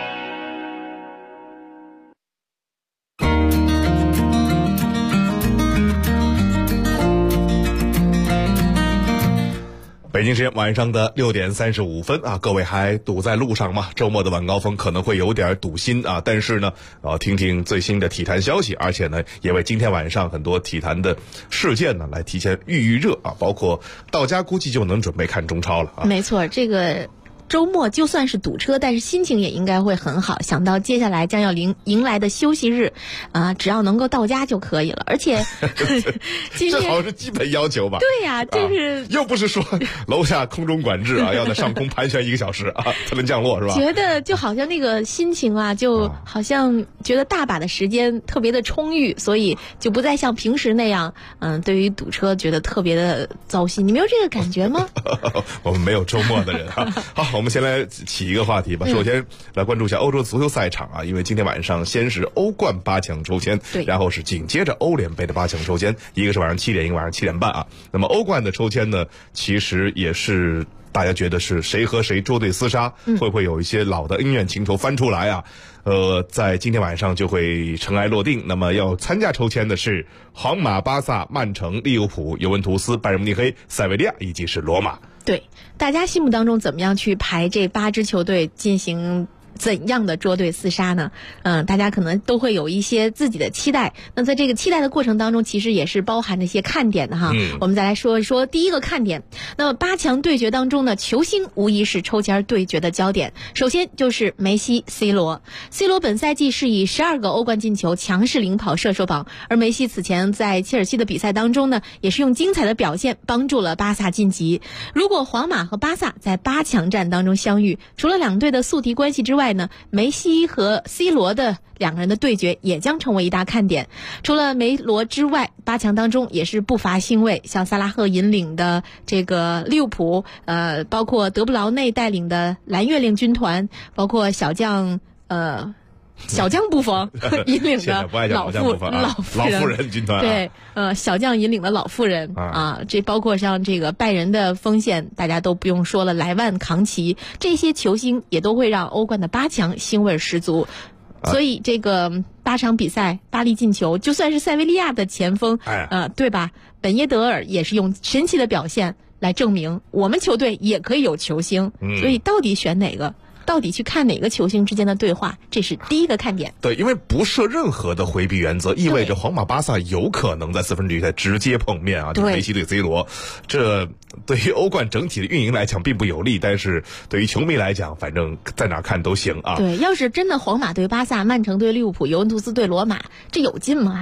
北京时间晚上的6点35分啊，各位还堵在路上吗？周末的晚高峰可能会有点堵心啊，但是呢，听听最新的体坛消息，而且呢，也为今天晚上很多体坛的事件呢来提前预热啊，包括到家估计就能准备看中超了啊。 没错，这个周末就算是堵车，但是心情也应该会很好。想到接下来将要迎来的休息日，只要能够到家就可以了。而且， 这好像是基本要求吧？ 对呀，就是又不是说楼下空中管制啊，要在上空盘旋1个小时啊才能降落是吧？ 觉得就好像那个心情啊，就好像觉得大把的时间特别的充裕，所以就不再像平时那样，对于堵车觉得特别的糟心。你没有这个感觉吗？ 我们没有周末的人啊。好，我们先来起一个话题吧。首先来关注一下欧洲足球赛场啊，因为今天晚上先是欧冠8强抽签，然后是紧接着欧联杯的8强抽签，一个是晚上7点，一个晚上7点半啊。那么欧冠的抽签呢，其实也是大家觉得是谁和谁捉对厮杀，会不会有一些老的恩怨情仇翻出来啊？在今天晚上就会尘埃落定。那么要参加抽签的是皇马、巴萨、曼城、利物浦、尤文图斯、拜仁慕尼黑、塞维利亚以及是罗马。 对，大家心目当中怎么样去排这8支球队进行怎样的捉对厮杀呢？大家可能都会有一些自己的期待。那在这个期待的过程当中，其实也是包含着一些看点的哈。我们再来说一说第一个看点。那么8强对决当中呢，球星无疑是抽签对决的焦点。首先就是梅西、C 罗。C 罗本赛季是以12个欧冠进球强势领跑射手榜，而梅西此前在切尔西的比赛当中呢，也是用精彩的表现帮助了巴萨晋级。如果皇马和巴萨在8强战当中相遇，除了两队的宿敌关系之外呢，梅西和 C 罗的两个人的对决也将成为一大看点。除了梅罗之外，8强当中也是不乏星位，像萨拉赫引领的这个利物浦，包括德布劳内带领的蓝月亮军团，包括小将布冯引领的老妇人军团， 对，小将引领的老妇人啊，这包括像这个拜仁的锋线，大家都不用说了，莱万、扛旗这些球星也都会让欧冠的8强腥味十足。所以这个8场比赛8粒进球，就算是塞维利亚的前锋，对吧？本耶德尔也是用神奇的表现来证明我们球队也可以有球星。所以到底选哪个？ 到底去看哪个球星之间的对话，这是第一个看点。 对，因为不设任何的回避原则，意味着皇马巴萨有可能在四分之一赛直接碰面啊，就是梅西对 C 罗，这对于欧冠整体的运营来讲并不有利，但是对于球迷来讲，反正在哪看都行啊。 对，要是真的皇马对巴萨，曼城对利物浦，尤文图斯对罗马，这有劲吗？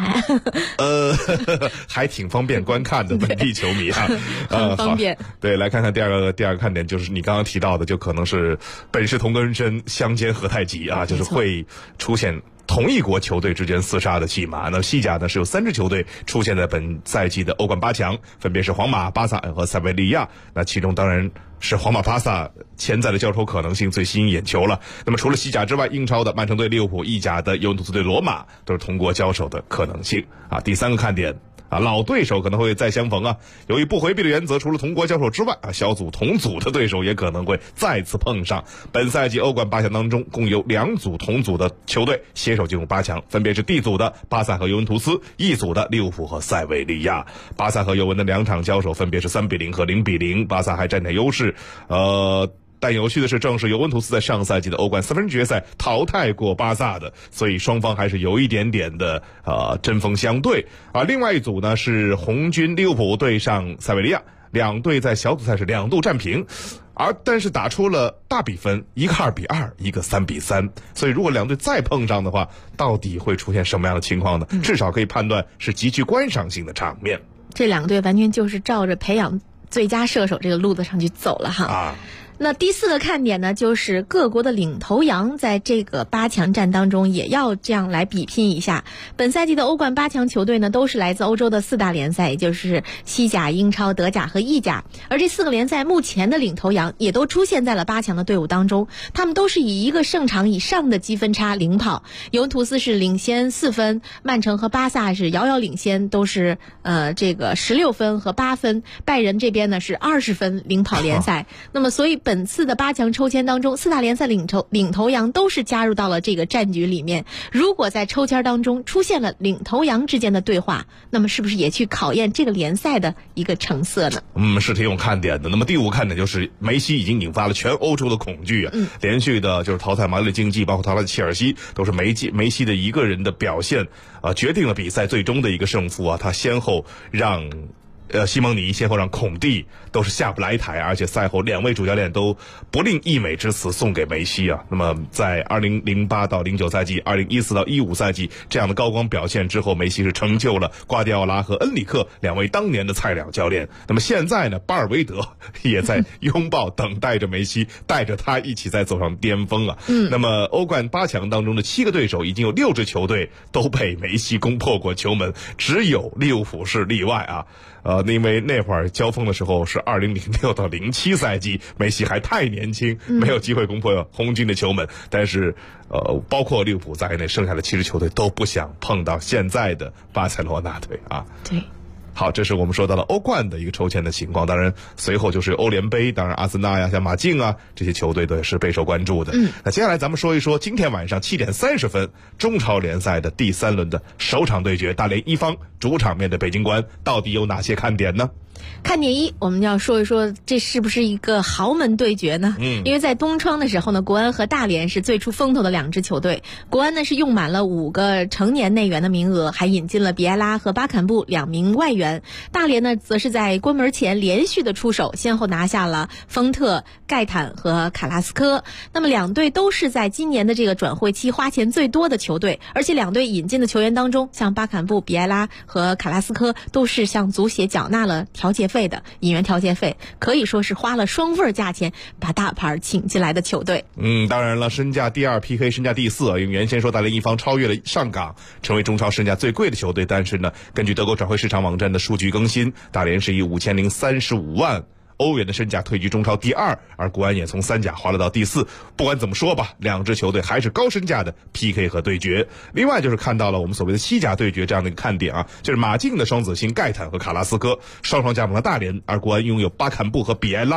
还挺方便观看的本地球迷啊， 很方便。 对，来看看第二个看点，就是你刚刚提到的，就可能是本是同根生，相煎何太急啊，就是会出现同一国球队之间厮杀的戏码。那西甲呢是有3支球队出现在本赛季的欧冠8强，分别是皇马、巴萨和塞维利亚。那其中当然是皇马巴萨潜在的交手可能性最吸引眼球了。那么除了西甲之外，英超的曼城对利物浦，意甲的尤文图斯对罗马都是同国交手的可能性啊。第3个看点啊，老对手可能会再相逢啊。由于不回避的原则，除了同国交手之外啊，小组同组的对手也可能会再次碰上。本赛季欧冠8强当中，共有2组同组的球队携手进入8强，分别是 D 组的巴萨和尤文图斯，E 组的利物浦和塞维利亚。巴萨和尤文的2场交手分别是3-0和0-0，巴萨还占点优势。但有趣的是，正是尤文图斯在上赛季的欧冠4分决赛淘汰过巴萨的，所以双方还是有一点点的针锋相对啊。另外一组呢是红军利物浦对上塞维利亚，两队在小组赛是2度战平，但是打出了大比分，一个2-2，一个3-3。所以如果两队再碰上的话，到底会出现什么样的情况呢？至少可以判断是极具观赏性的场面。 这两队完全就是照着培养最佳射手这个路子上去走了哈。那第4个看点呢，就是各国的领头羊在这个8强战当中也要这样来比拼一下。本赛季的欧冠8强球队呢，都是来自欧洲的4大联赛，也就是西甲、英超、德甲和意甲。而这4个联赛目前的领头羊也都出现在了8强的队伍当中，他们都是以1个胜场以上的积分差领跑。尤文图斯是领先4分，曼城和巴萨是遥遥领先，都是这个16分和8分。拜仁这边呢是20分领跑联赛。那么所以本次的8强抽签当中，4大联赛领头羊都是加入到了这个战局里面。如果在抽签当中出现了领头羊之间的对话，那么是不是也去考验这个联赛的一个成色呢？ 是挺有看点的。那么第5个看点就是梅西已经引发了全欧洲的恐惧啊，连续的就是淘汰马德里竞技，包括淘汰切尔西，都是梅西的一个人的表现决定了比赛最终的一个胜负啊。他先后让西蒙尼先后让孔蒂都是下不来台，而且赛后2位主教练都不吝溢美之词送给梅西啊。那么在2008到09赛季、2014到15赛季这样的高光表现之后，梅西是成就了瓜迪奥拉和恩里克2位当年的菜鸟教练。那么现在呢，巴尔韦德也在拥抱等待着梅西，带着他一起再走上巅峰啊。那么欧冠8强当中的7个对手已经有6支球队都被梅西攻破过球门，只有利物浦是例外啊。因为那会儿交锋的时候是2006到07赛季，梅西还太年轻，没有机会攻破红军的球门。但是包括利物浦在内，剩下的7支球队都不想碰到现在的巴塞罗那队啊。 对。 好，这是我们说到了欧冠的一个抽签的情况。当然随后就是欧联杯，当然阿森纳呀、像马竞啊这些球队都是备受关注的。那接下来咱们说一说今天晚上7点30分中超联赛的第3轮的首场对决，大连一方主场面对北京国安，到底有哪些看点呢？ 看点1，我们要说一说这是不是一个豪门对决呢？因为在冬窗的时候呢，国安和大连是最出风头的2支球队。国安呢是用满了5个成年内援的名额，还引进了比埃拉和巴坎布2名外援。大连呢则是在关门前连续的出手，先后拿下了丰特、盖坦和卡拉斯科。那么2队都是在今年的这个转会期花钱最多的球队，而且2队引进的球员当中，像巴坎布、比埃拉和卡拉斯科都是向足协缴纳了调节费的引援调节费，可以说是花了双份价钱把大牌请进来的球队。 当然了，身价第2 PK 身价第4，因为原先说大连一方超越了上港，成为中超身价最贵的球队，但是呢，根据德国转会市场网站的数据更新，大连是以5035万欧元的身价退居中超第2，而国安也从3甲滑落到第4。不管怎么说吧，2支球队还是高身价的 PK 和对决。另外就是看到了我们所谓的西甲对决这样的一个看点啊，就是马竞的双子星盖坦和卡拉斯科双双加盟了大连，而国安拥有巴坎布和比埃拉。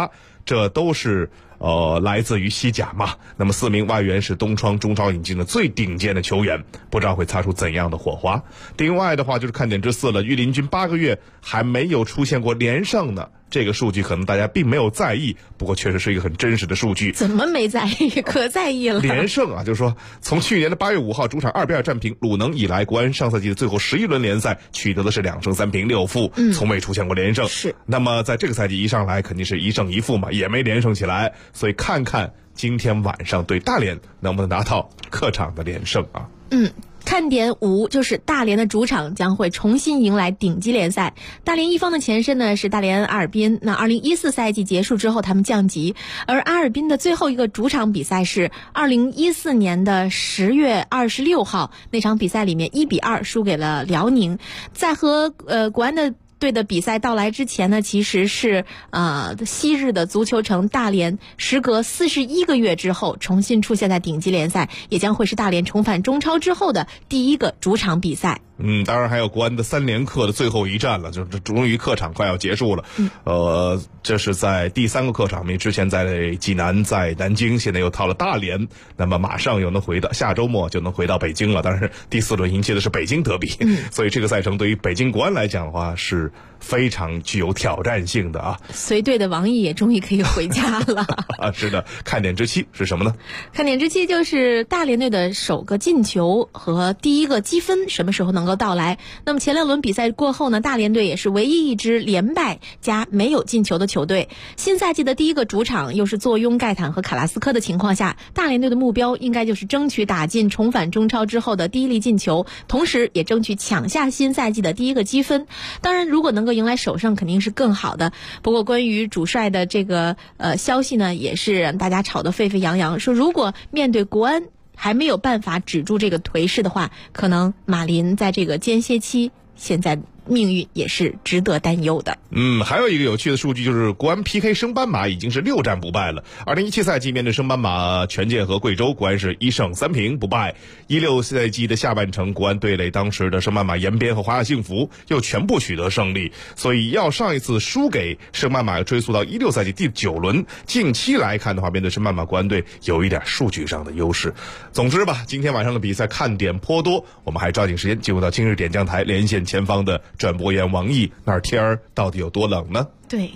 这都是来自于西甲嘛。那么4名外援是东窗中超引进的最顶尖的球员，不知道会擦出怎样的火花。另外的话就是看点之4了，御林军8个月还没有出现过连胜呢。这个数据可能大家并没有在意，不过确实是一个很真实的数据。 怎么没在意？可在意了。 连胜啊，就是说从去年的8月5号主场2-2战平鲁能以来，国安上赛季的最后11轮联赛取得的是2胜3平6负，从未出现过连胜。 是。 那么在这个赛季一上来肯定是1胜1负嘛，也没连胜起来，所以看看今天晚上对大连能不能拿到客场的连胜啊。 看点5就是大连的主场将会重新迎来顶级联赛。大连一方的前身呢是大连阿尔滨，那2014赛季结束之后他们降级，而阿尔滨的最后一个主场比赛是2014年的10月26号，那场比赛里面1-2输给了辽宁。在和国安的队的比赛到来之前呢，其实是昔日的足球城大连时隔41个月之后重新出现在顶级联赛，也将会是大连重返中超之后的第一个主场比赛。 当然还有国安的3连客的最后一战了，就是终于客场快要结束了。这是在第3个客场，之前在济南，在南京，现在又到了大连，那么马上又能下周末就能回到北京了。当然第4轮迎接的是北京德比，所以这个赛程对于北京国安来讲的话是非常具有挑战性的啊。 随队的王毅也终于可以回家了。 是的，看点之7是什么呢？ 看点之7就是大连队的首个进球和第一个积分什么时候能够到来。那么前2轮比赛过后呢，大连队也是唯一一支连败加没有进球的球队。新赛季的第一个主场又是坐拥盖坦和卡拉斯科的情况下，大连队的目标应该就是争取打进重返中超之后的第一粒进球，同时也争取抢下新赛季的第一个积分。当然如果能够迎来首胜肯定是更好的。不过关于主帅的这个消息呢，也是让大家吵得沸沸扬扬，说如果面对国安还没有办法止住这个颓势的话，可能马林在这个间歇期现在命运也是值得担忧的。 还有一个有趣的数据就是国安 PK 升班马已经是6战不败了。2017赛季面对升班马权健和贵州，国安是1胜3平不败。16赛季的下半程，国安对垒当时的升班马延边和华夏幸福，又全部取得胜利，所以要上一次输给升班马要追溯到16赛季第9轮。近期来看的话，面对升班马，国安队有一点数据上的优势。总之吧，今天晚上的比赛看点颇多，我们还抓紧时间进入到今日点将台，连线前方的转播员王毅，那儿天儿到底有多冷呢？ 对，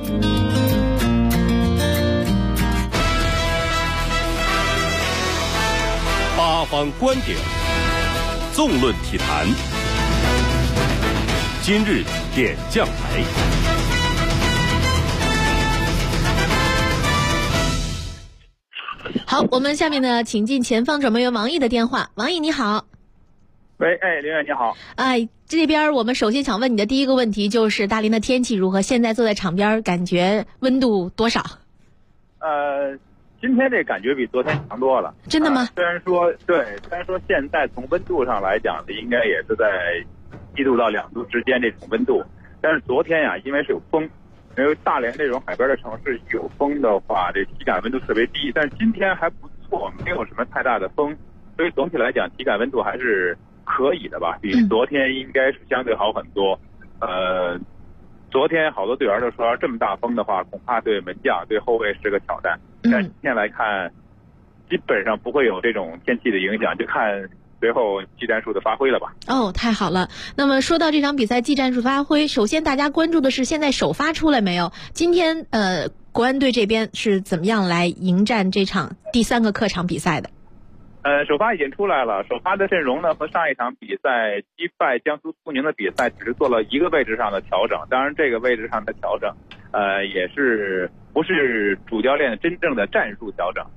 八方观点，纵论体坛，今日点将台。 好，我们下面呢，请进前方转播员王毅的电话。王毅你好。 喂，林远你好。 这边我们首先想问你的第一个问题就是大连的天气如何？现在坐在场边感觉温度多少？ 今天这感觉比昨天强多了。 真的吗？ 虽然说现在从温度上来讲，应该也是在1度到2度之间这种温度，但是昨天呀，因为是有风，因为大连这种海边的城市有风的话，这体感温度特别低。但是今天还不错，没有什么太大的风，所以总体来讲体感温度还是可以的吧，比昨天应该是相对好很多。昨天好多队员都说，这么大风的话，恐怕对门将、对后卫是个挑战。但今天来看，基本上不会有这种天气的影响，就看随后技战术的发挥了吧。 太好了。那么说到这场比赛技战术发挥，首先大家关注的是现在首发出来没有？今天国安队这边是怎么样来迎战这场第3个客场比赛的？ 首发已经出来了。首发的阵容呢，和上一场比赛击败江苏苏宁的比赛只是做了一个位置上的调整。当然，这个位置上的调整，也是不是主教练真正的战术调整。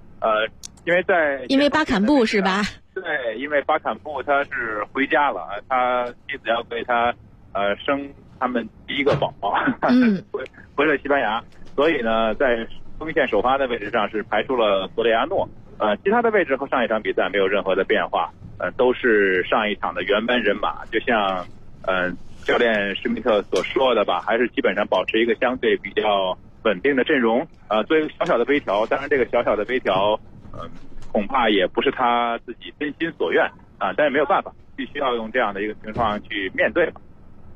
因为巴坎布是吧？ 对，因为巴坎布他是回家了，他妻子要为他生他们第一个宝宝，回了西班牙，所以呢，在锋线首发的位置上是排出了索雷亚诺。其他的位置和上一场比赛没有任何的变化，都是上一场的原班人马。就像教练施密特所说的吧，还是基本上保持一个相对比较稳定的阵容。做一个小小的微调，当然这个小小的微调，恐怕也不是他自己真心所愿啊，但是没有办法，必须要用这样的一个情况去面对吧。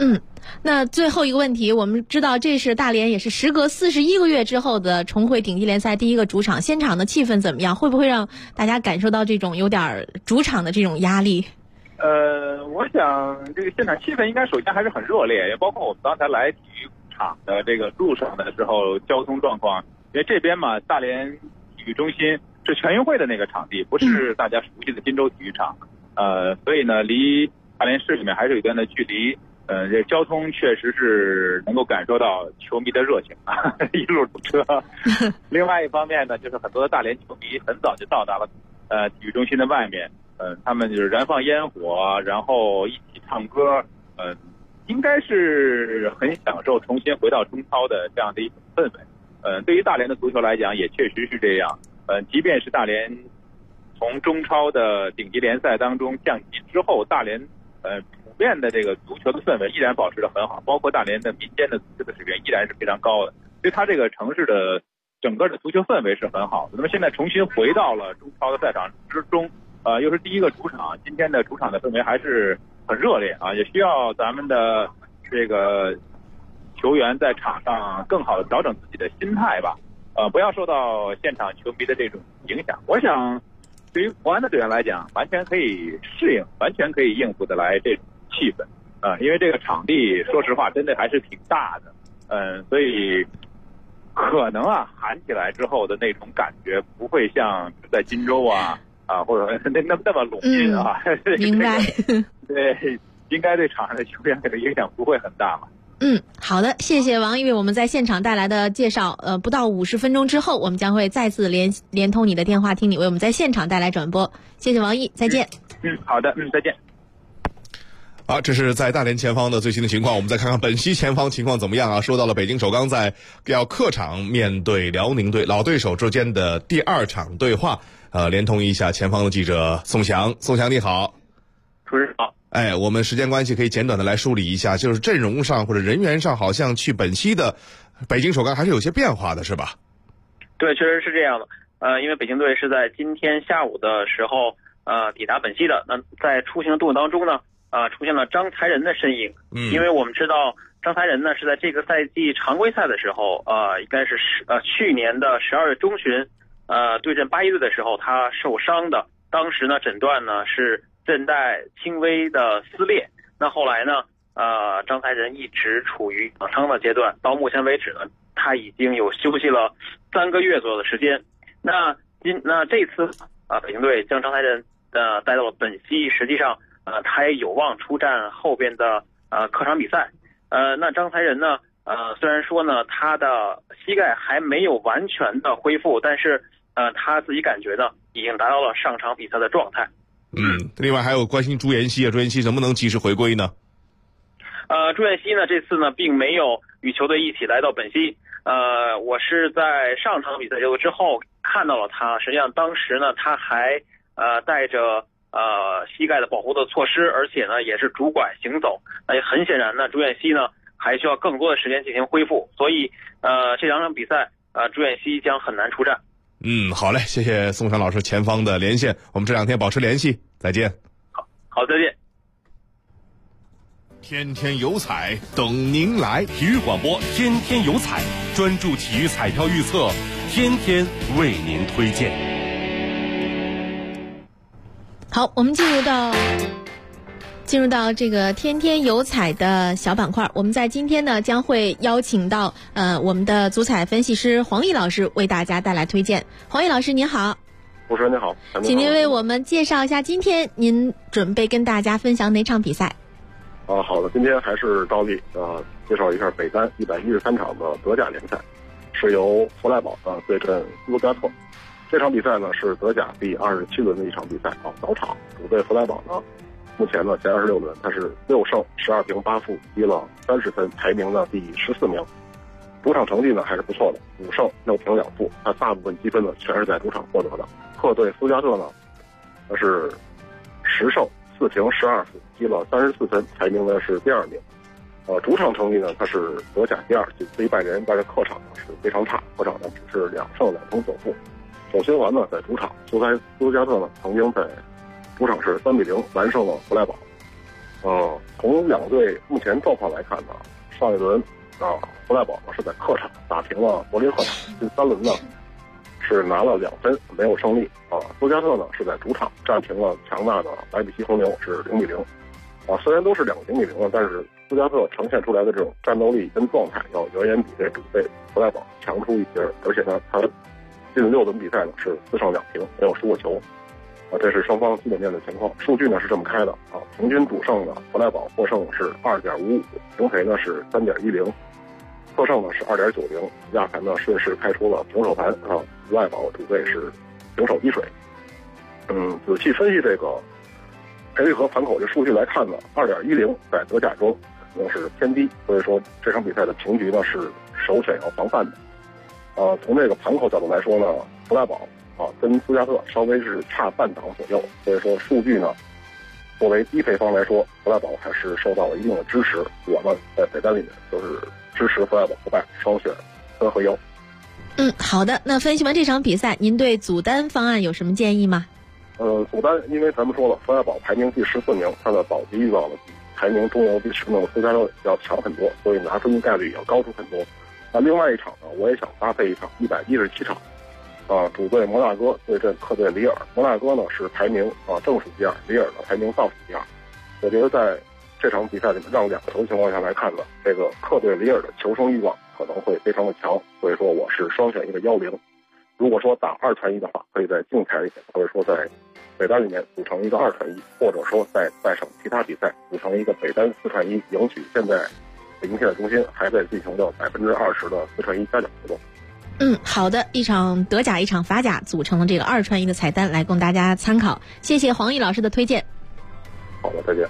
那最后一个问题，我们知道这是大连也是时隔41个月之后的重回顶级联赛第一个主场，现场的气氛怎么样？会不会让大家感受到这种有点主场的这种压力？ 我想这个现场气氛应该首先还是很热烈，也包括我们刚才来体育场的这个路上的时候交通状况，因为这边嘛，大连体育中心是全运会的那个场地，不是大家熟悉的金州体育场，所以呢，离大连市里面还是有一段的距离。这交通确实是能够感受到球迷的热情啊，一路堵车。另外一方面呢，就是很多的大连球迷很早就到达了体育中心的外面，他们就是燃放烟火，然后一起唱歌，应该是很享受重新回到中超的这样的一种氛围。对于大连的足球来讲，也确实是这样。即便是大连从中超的顶级联赛当中降级之后，大连普遍的这个足球的氛围依然保持得很好，包括大连的民间的足球的水平依然是非常高的，所以它这个城市的整个的足球氛围是很好的。那么现在重新回到了中超的赛场之中，又是第一个主场，今天的主场的氛围还是很热烈啊，也需要咱们的这个球员在场上更好的调整自己的心态吧，不要受到现场球迷的这种影响。我想对于国安的队员来讲，完全可以适应，完全可以应付得来这种气氛因为这个场地说实话真的还是挺大的，所以可能喊起来之后的那种感觉不会像在金州或者那么拢劲明白。 对，应该对场上的球员可能影响不会很大嘛。 好的，谢谢王毅为我们在现场带来的介绍。不到50分钟之后，我们将会再次连通你的电话，听你为我们在现场带来转播。谢谢王毅，再见。 好的，再见。 好，这是在大连前方的最新的情况。我们再看看本溪前方情况怎么样啊？说到了北京首钢在要客场面对辽宁队，老对手之间的第2场对话。连通一下前方的记者宋翔。宋翔你好。 主持人好。 我们时间关系可以简短的来梳理一下，就是阵容上或者人员上，好像去本溪的北京首钢还是有些变化的，是吧？ 对，确实是这样的。因为北京队是在今天下午的时候抵达本溪的。那在出行的动作当中呢，出现了张才仁的身影。因为我们知道张才仁呢是在这个赛季常规赛的时候，应该是去年的12月中旬，对阵巴西队的时候他受伤的。当时呢诊断呢是韧带轻微的撕裂，那后来呢，张才仁一直处于养伤的阶段，到目前为止呢，他已经有休息了3个月左右的时间。那这次北京队将张才仁带到了本溪，实际上他也有望出战后边的客场比赛。那张才仁呢，虽然说呢他的膝盖还没有完全的恢复，但是他自己感觉呢已经达到了上场比赛的状态。 另外还有关心朱彦西朱彦西能不能及时回归呢？ 朱彦西呢这次呢并没有与球队一起来到本溪。我是在上场比赛结束之后看到了他，实际上当时呢他还带着膝盖的保护的措施，而且呢也是拄拐行走。也很显然呢朱彦西呢还需要更多的时间进行恢复，所以这2场比赛朱彦西将很难出战。 好嘞，谢谢宋翔老师前方的连线，我们这2天保持联系，再见。 好，再见。 天天有彩等您来， 体育广播天天有彩，专注体育彩票预测，天天为您推荐。 好，我们进入到这个天天有彩的小板块。我们在今天呢将会邀请到我们的足彩分析师黄奕老师为大家带来推荐。黄奕老师您好。 主持人您好。 请您为我们介绍一下今天您准备跟大家分享哪场比赛？ 好的，今天还是照例介绍一下北单113场的德甲联赛，是由弗莱堡对阵斯图加特。这场比赛呢是德甲第27轮的一场比赛早场，主队弗莱堡呢目前呢前26轮他是6胜12平8负，积了30分，排名呢第14名。主场成绩呢还是不错的，5胜6平2负，他大部分积分呢全是在主场获得的。客队斯图加特呢他是10胜4平12负，积了34分，排名呢是第2名。主场成绩呢他是德甲第2，仅次于拜仁，但是客场呢是非常差，客场呢只是2胜2平9负。首先完呢在主场，斯图加特呢曾经在主场是3-0完胜了弗莱堡。 从两队目前状况来看呢，上一轮弗赖堡呢是在客场打平了柏林赫塔，第3轮呢是拿了2分没有胜利斯图加特呢是在主场战平了强大的莱比锡红牛，是0-0虽然都是2个0-0了，但是斯图加特呈现出来的这种战斗力跟状态要远远比这主队弗赖堡强出一截，而且呢他近6轮比赛呢是4胜2平，没有输过球这是双方基本面的情况。数据呢是这么开的平均主胜的弗赖堡获胜是 2.55， 平赔呢是 3.10， 客胜呢是 2.90， 亚盘呢顺势开出了平手盘弗赖堡主队是平手滴水。仔细分析这个赔率和盘口这数据来看呢 2.10 在德甲中是偏低，所以说这场比赛的平局呢是首选要防范的。从这个盘口角度来说呢，弗赖堡跟斯图加特稍微是差半档左右，所以说数据呢作为低赔方来说，弗赖堡还是受到了一定的支持。我呢在北单里面就是支持弗赖堡不败，双选3和1。 好的。那分析完这场比赛，您对组单方案有什么建议吗？ 组单因为咱们说了，弗赖堡排名第14名，它的保级预报呢比排名中游第10名的斯图加特要强很多，所以拿分概率也要高出很多。另外一场呢，我也想搭配一场117场。主队摩纳哥对阵客队里尔，摩纳哥呢是排名正数第2，里尔呢排名倒数第2。我觉得在这场比赛里面让2个球情况下来看呢，这个客队里尔的求胜欲望可能会非常的强，所以说我是双选一个10。如果说打2传1的话，可以再竞彩一点，或者说在北单里面组成一个2传1，或者说在带上其他比赛组成一个北单4传1，赢取现在北京现代中心还在进行的20%的4传1加奖活动。 好的，一场德甲一场法甲组成了这个2传1的彩单来供大家参考，谢谢黄奕老师的推荐。 好的，再见。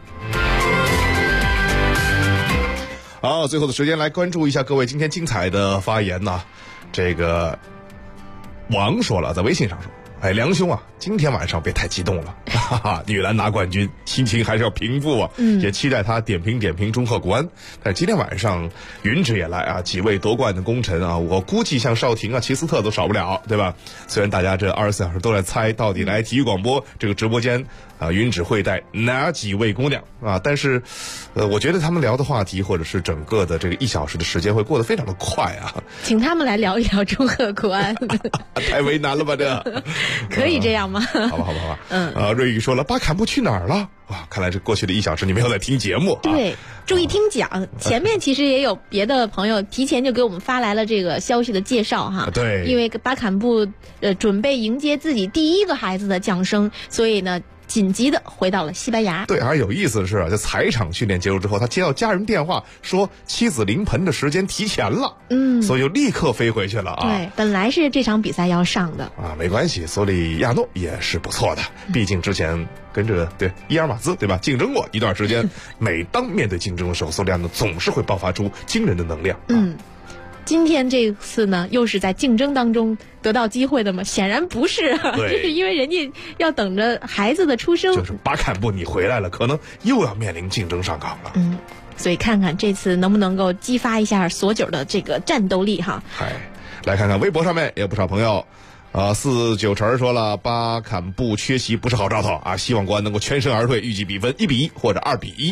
好，最后的时间来关注一下各位今天精彩的发言呢。这个王说了，在微信上说，梁兄啊，今天晚上别太激动了，哈哈，女篮拿冠军，心情还是要平复啊。也期待他点评中赫国安。但是今天晚上云指也来几位夺冠的功臣我估计像邵婷齐斯特都少不了，对吧？虽然大家这24小时都在猜到底来体育广播这个直播间云指会带哪几位姑娘但是我觉得他们聊的话题或者是整个的这个1小时的时间会过得非常的快请他们来聊一聊中赫国安。 太为难了吧这可以这样吗？ 好吧。瑞宇说了，巴坎布去哪儿了？哇，看来这过去的1小时你没有在听节目对，注意听讲。前面其实也有别的朋友提前就给我们发来了这个消息的介绍对， 因为巴坎布准备迎接自己第1个孩子的降生，所以呢紧急的回到了西班牙。 对，而有意思的是在采场训练结束之后，他接到家人电话说妻子临盆的时间提前了，所以就立刻飞回去了对，本来是这场比赛要上的没关系，索里亚诺也是不错的，毕竟之前跟着伊尔马兹对吧竞争过一段时间，每当面对竞争的时候，索里亚诺总是会爆发出惊人的能量。 今天这次呢，又是在竞争当中得到机会的吗？显然不是这是因为人家要等着孩子的出生。 就是巴坎布你回来了，可能又要面临竞争上岗了。 所以看看这次能不能够激发一下索九的这个战斗力来看看微博上面也有不少朋友49成说了，巴坎布缺席不是好兆头希望国安能够全身而退，预计比分1-1或者2-1。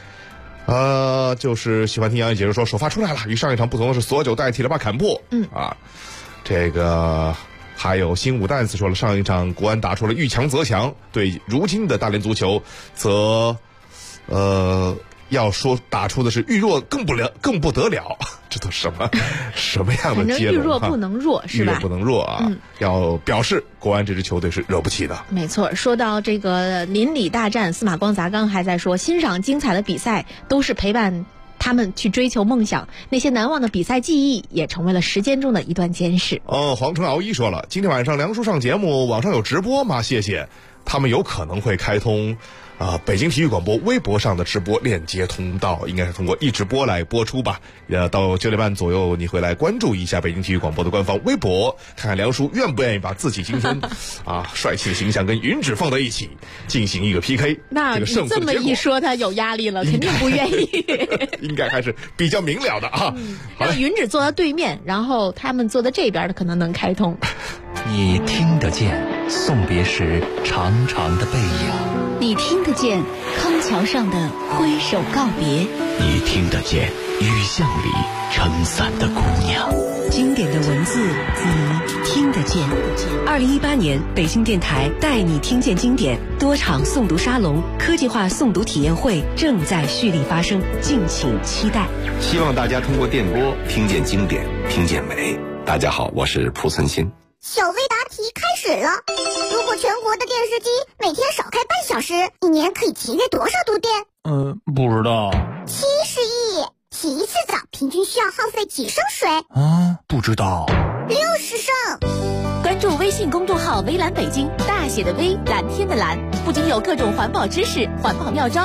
就是喜欢听杨毅解释说，首发出来了，与上一场不同的是索九代替了巴坎布。这个还有新武蛋子说了，上一场国安打出了遇强则强，对如今的大连足球则要说打出的是遇弱更不得了，这都什么样的接龙？ 遇弱不能弱是吧？ 遇弱不能弱要表示国安这支球队是惹不起的。 没错，说到这个邻里大战，司马光砸缸还在说，欣赏精彩的比赛都是陪伴他们去追求梦想，那些难忘的比赛记忆也成为了时间中的一段简史。 黄城熬一说了，今天晚上梁叔上节目，网上有直播吗？谢谢。他们有可能会开通北京体育广播微博上的直播链接通道，应该是通过一直播来播出吧。到9点半左右，你会来关注一下北京体育广播的官方微博，看看梁叔愿不愿意把自己今天帅气的形象跟云指放在一起，进行一个 PK。 那你这么一说，他有压力了，肯定不愿意。 应该还是比较明了的让云指坐在对面，然后他们坐在这边的可能能开通。 你听得见送别时长长的背影， 你听得见康桥上的挥手告别， 你听得见雨巷里撑伞的姑娘。 经典的文字，你听得见。2018年，北京电台带你听见经典多场诵读沙龙、科技化诵读体验会正在蓄力发生，敬请期待。 希望大家通过电波听见经典，听见美。大家好，我是蒲存昕。 小微答题开始了。如果全国的电视机每天少开半小时，一年可以节约多少度电？ 不知道。 70亿。洗一次澡平均需要耗费几升水？ 不知道。 60升。 关注微信公众号“微蓝北京”，大写的微，蓝天的蓝，不仅有各种环保知识、环保妙招。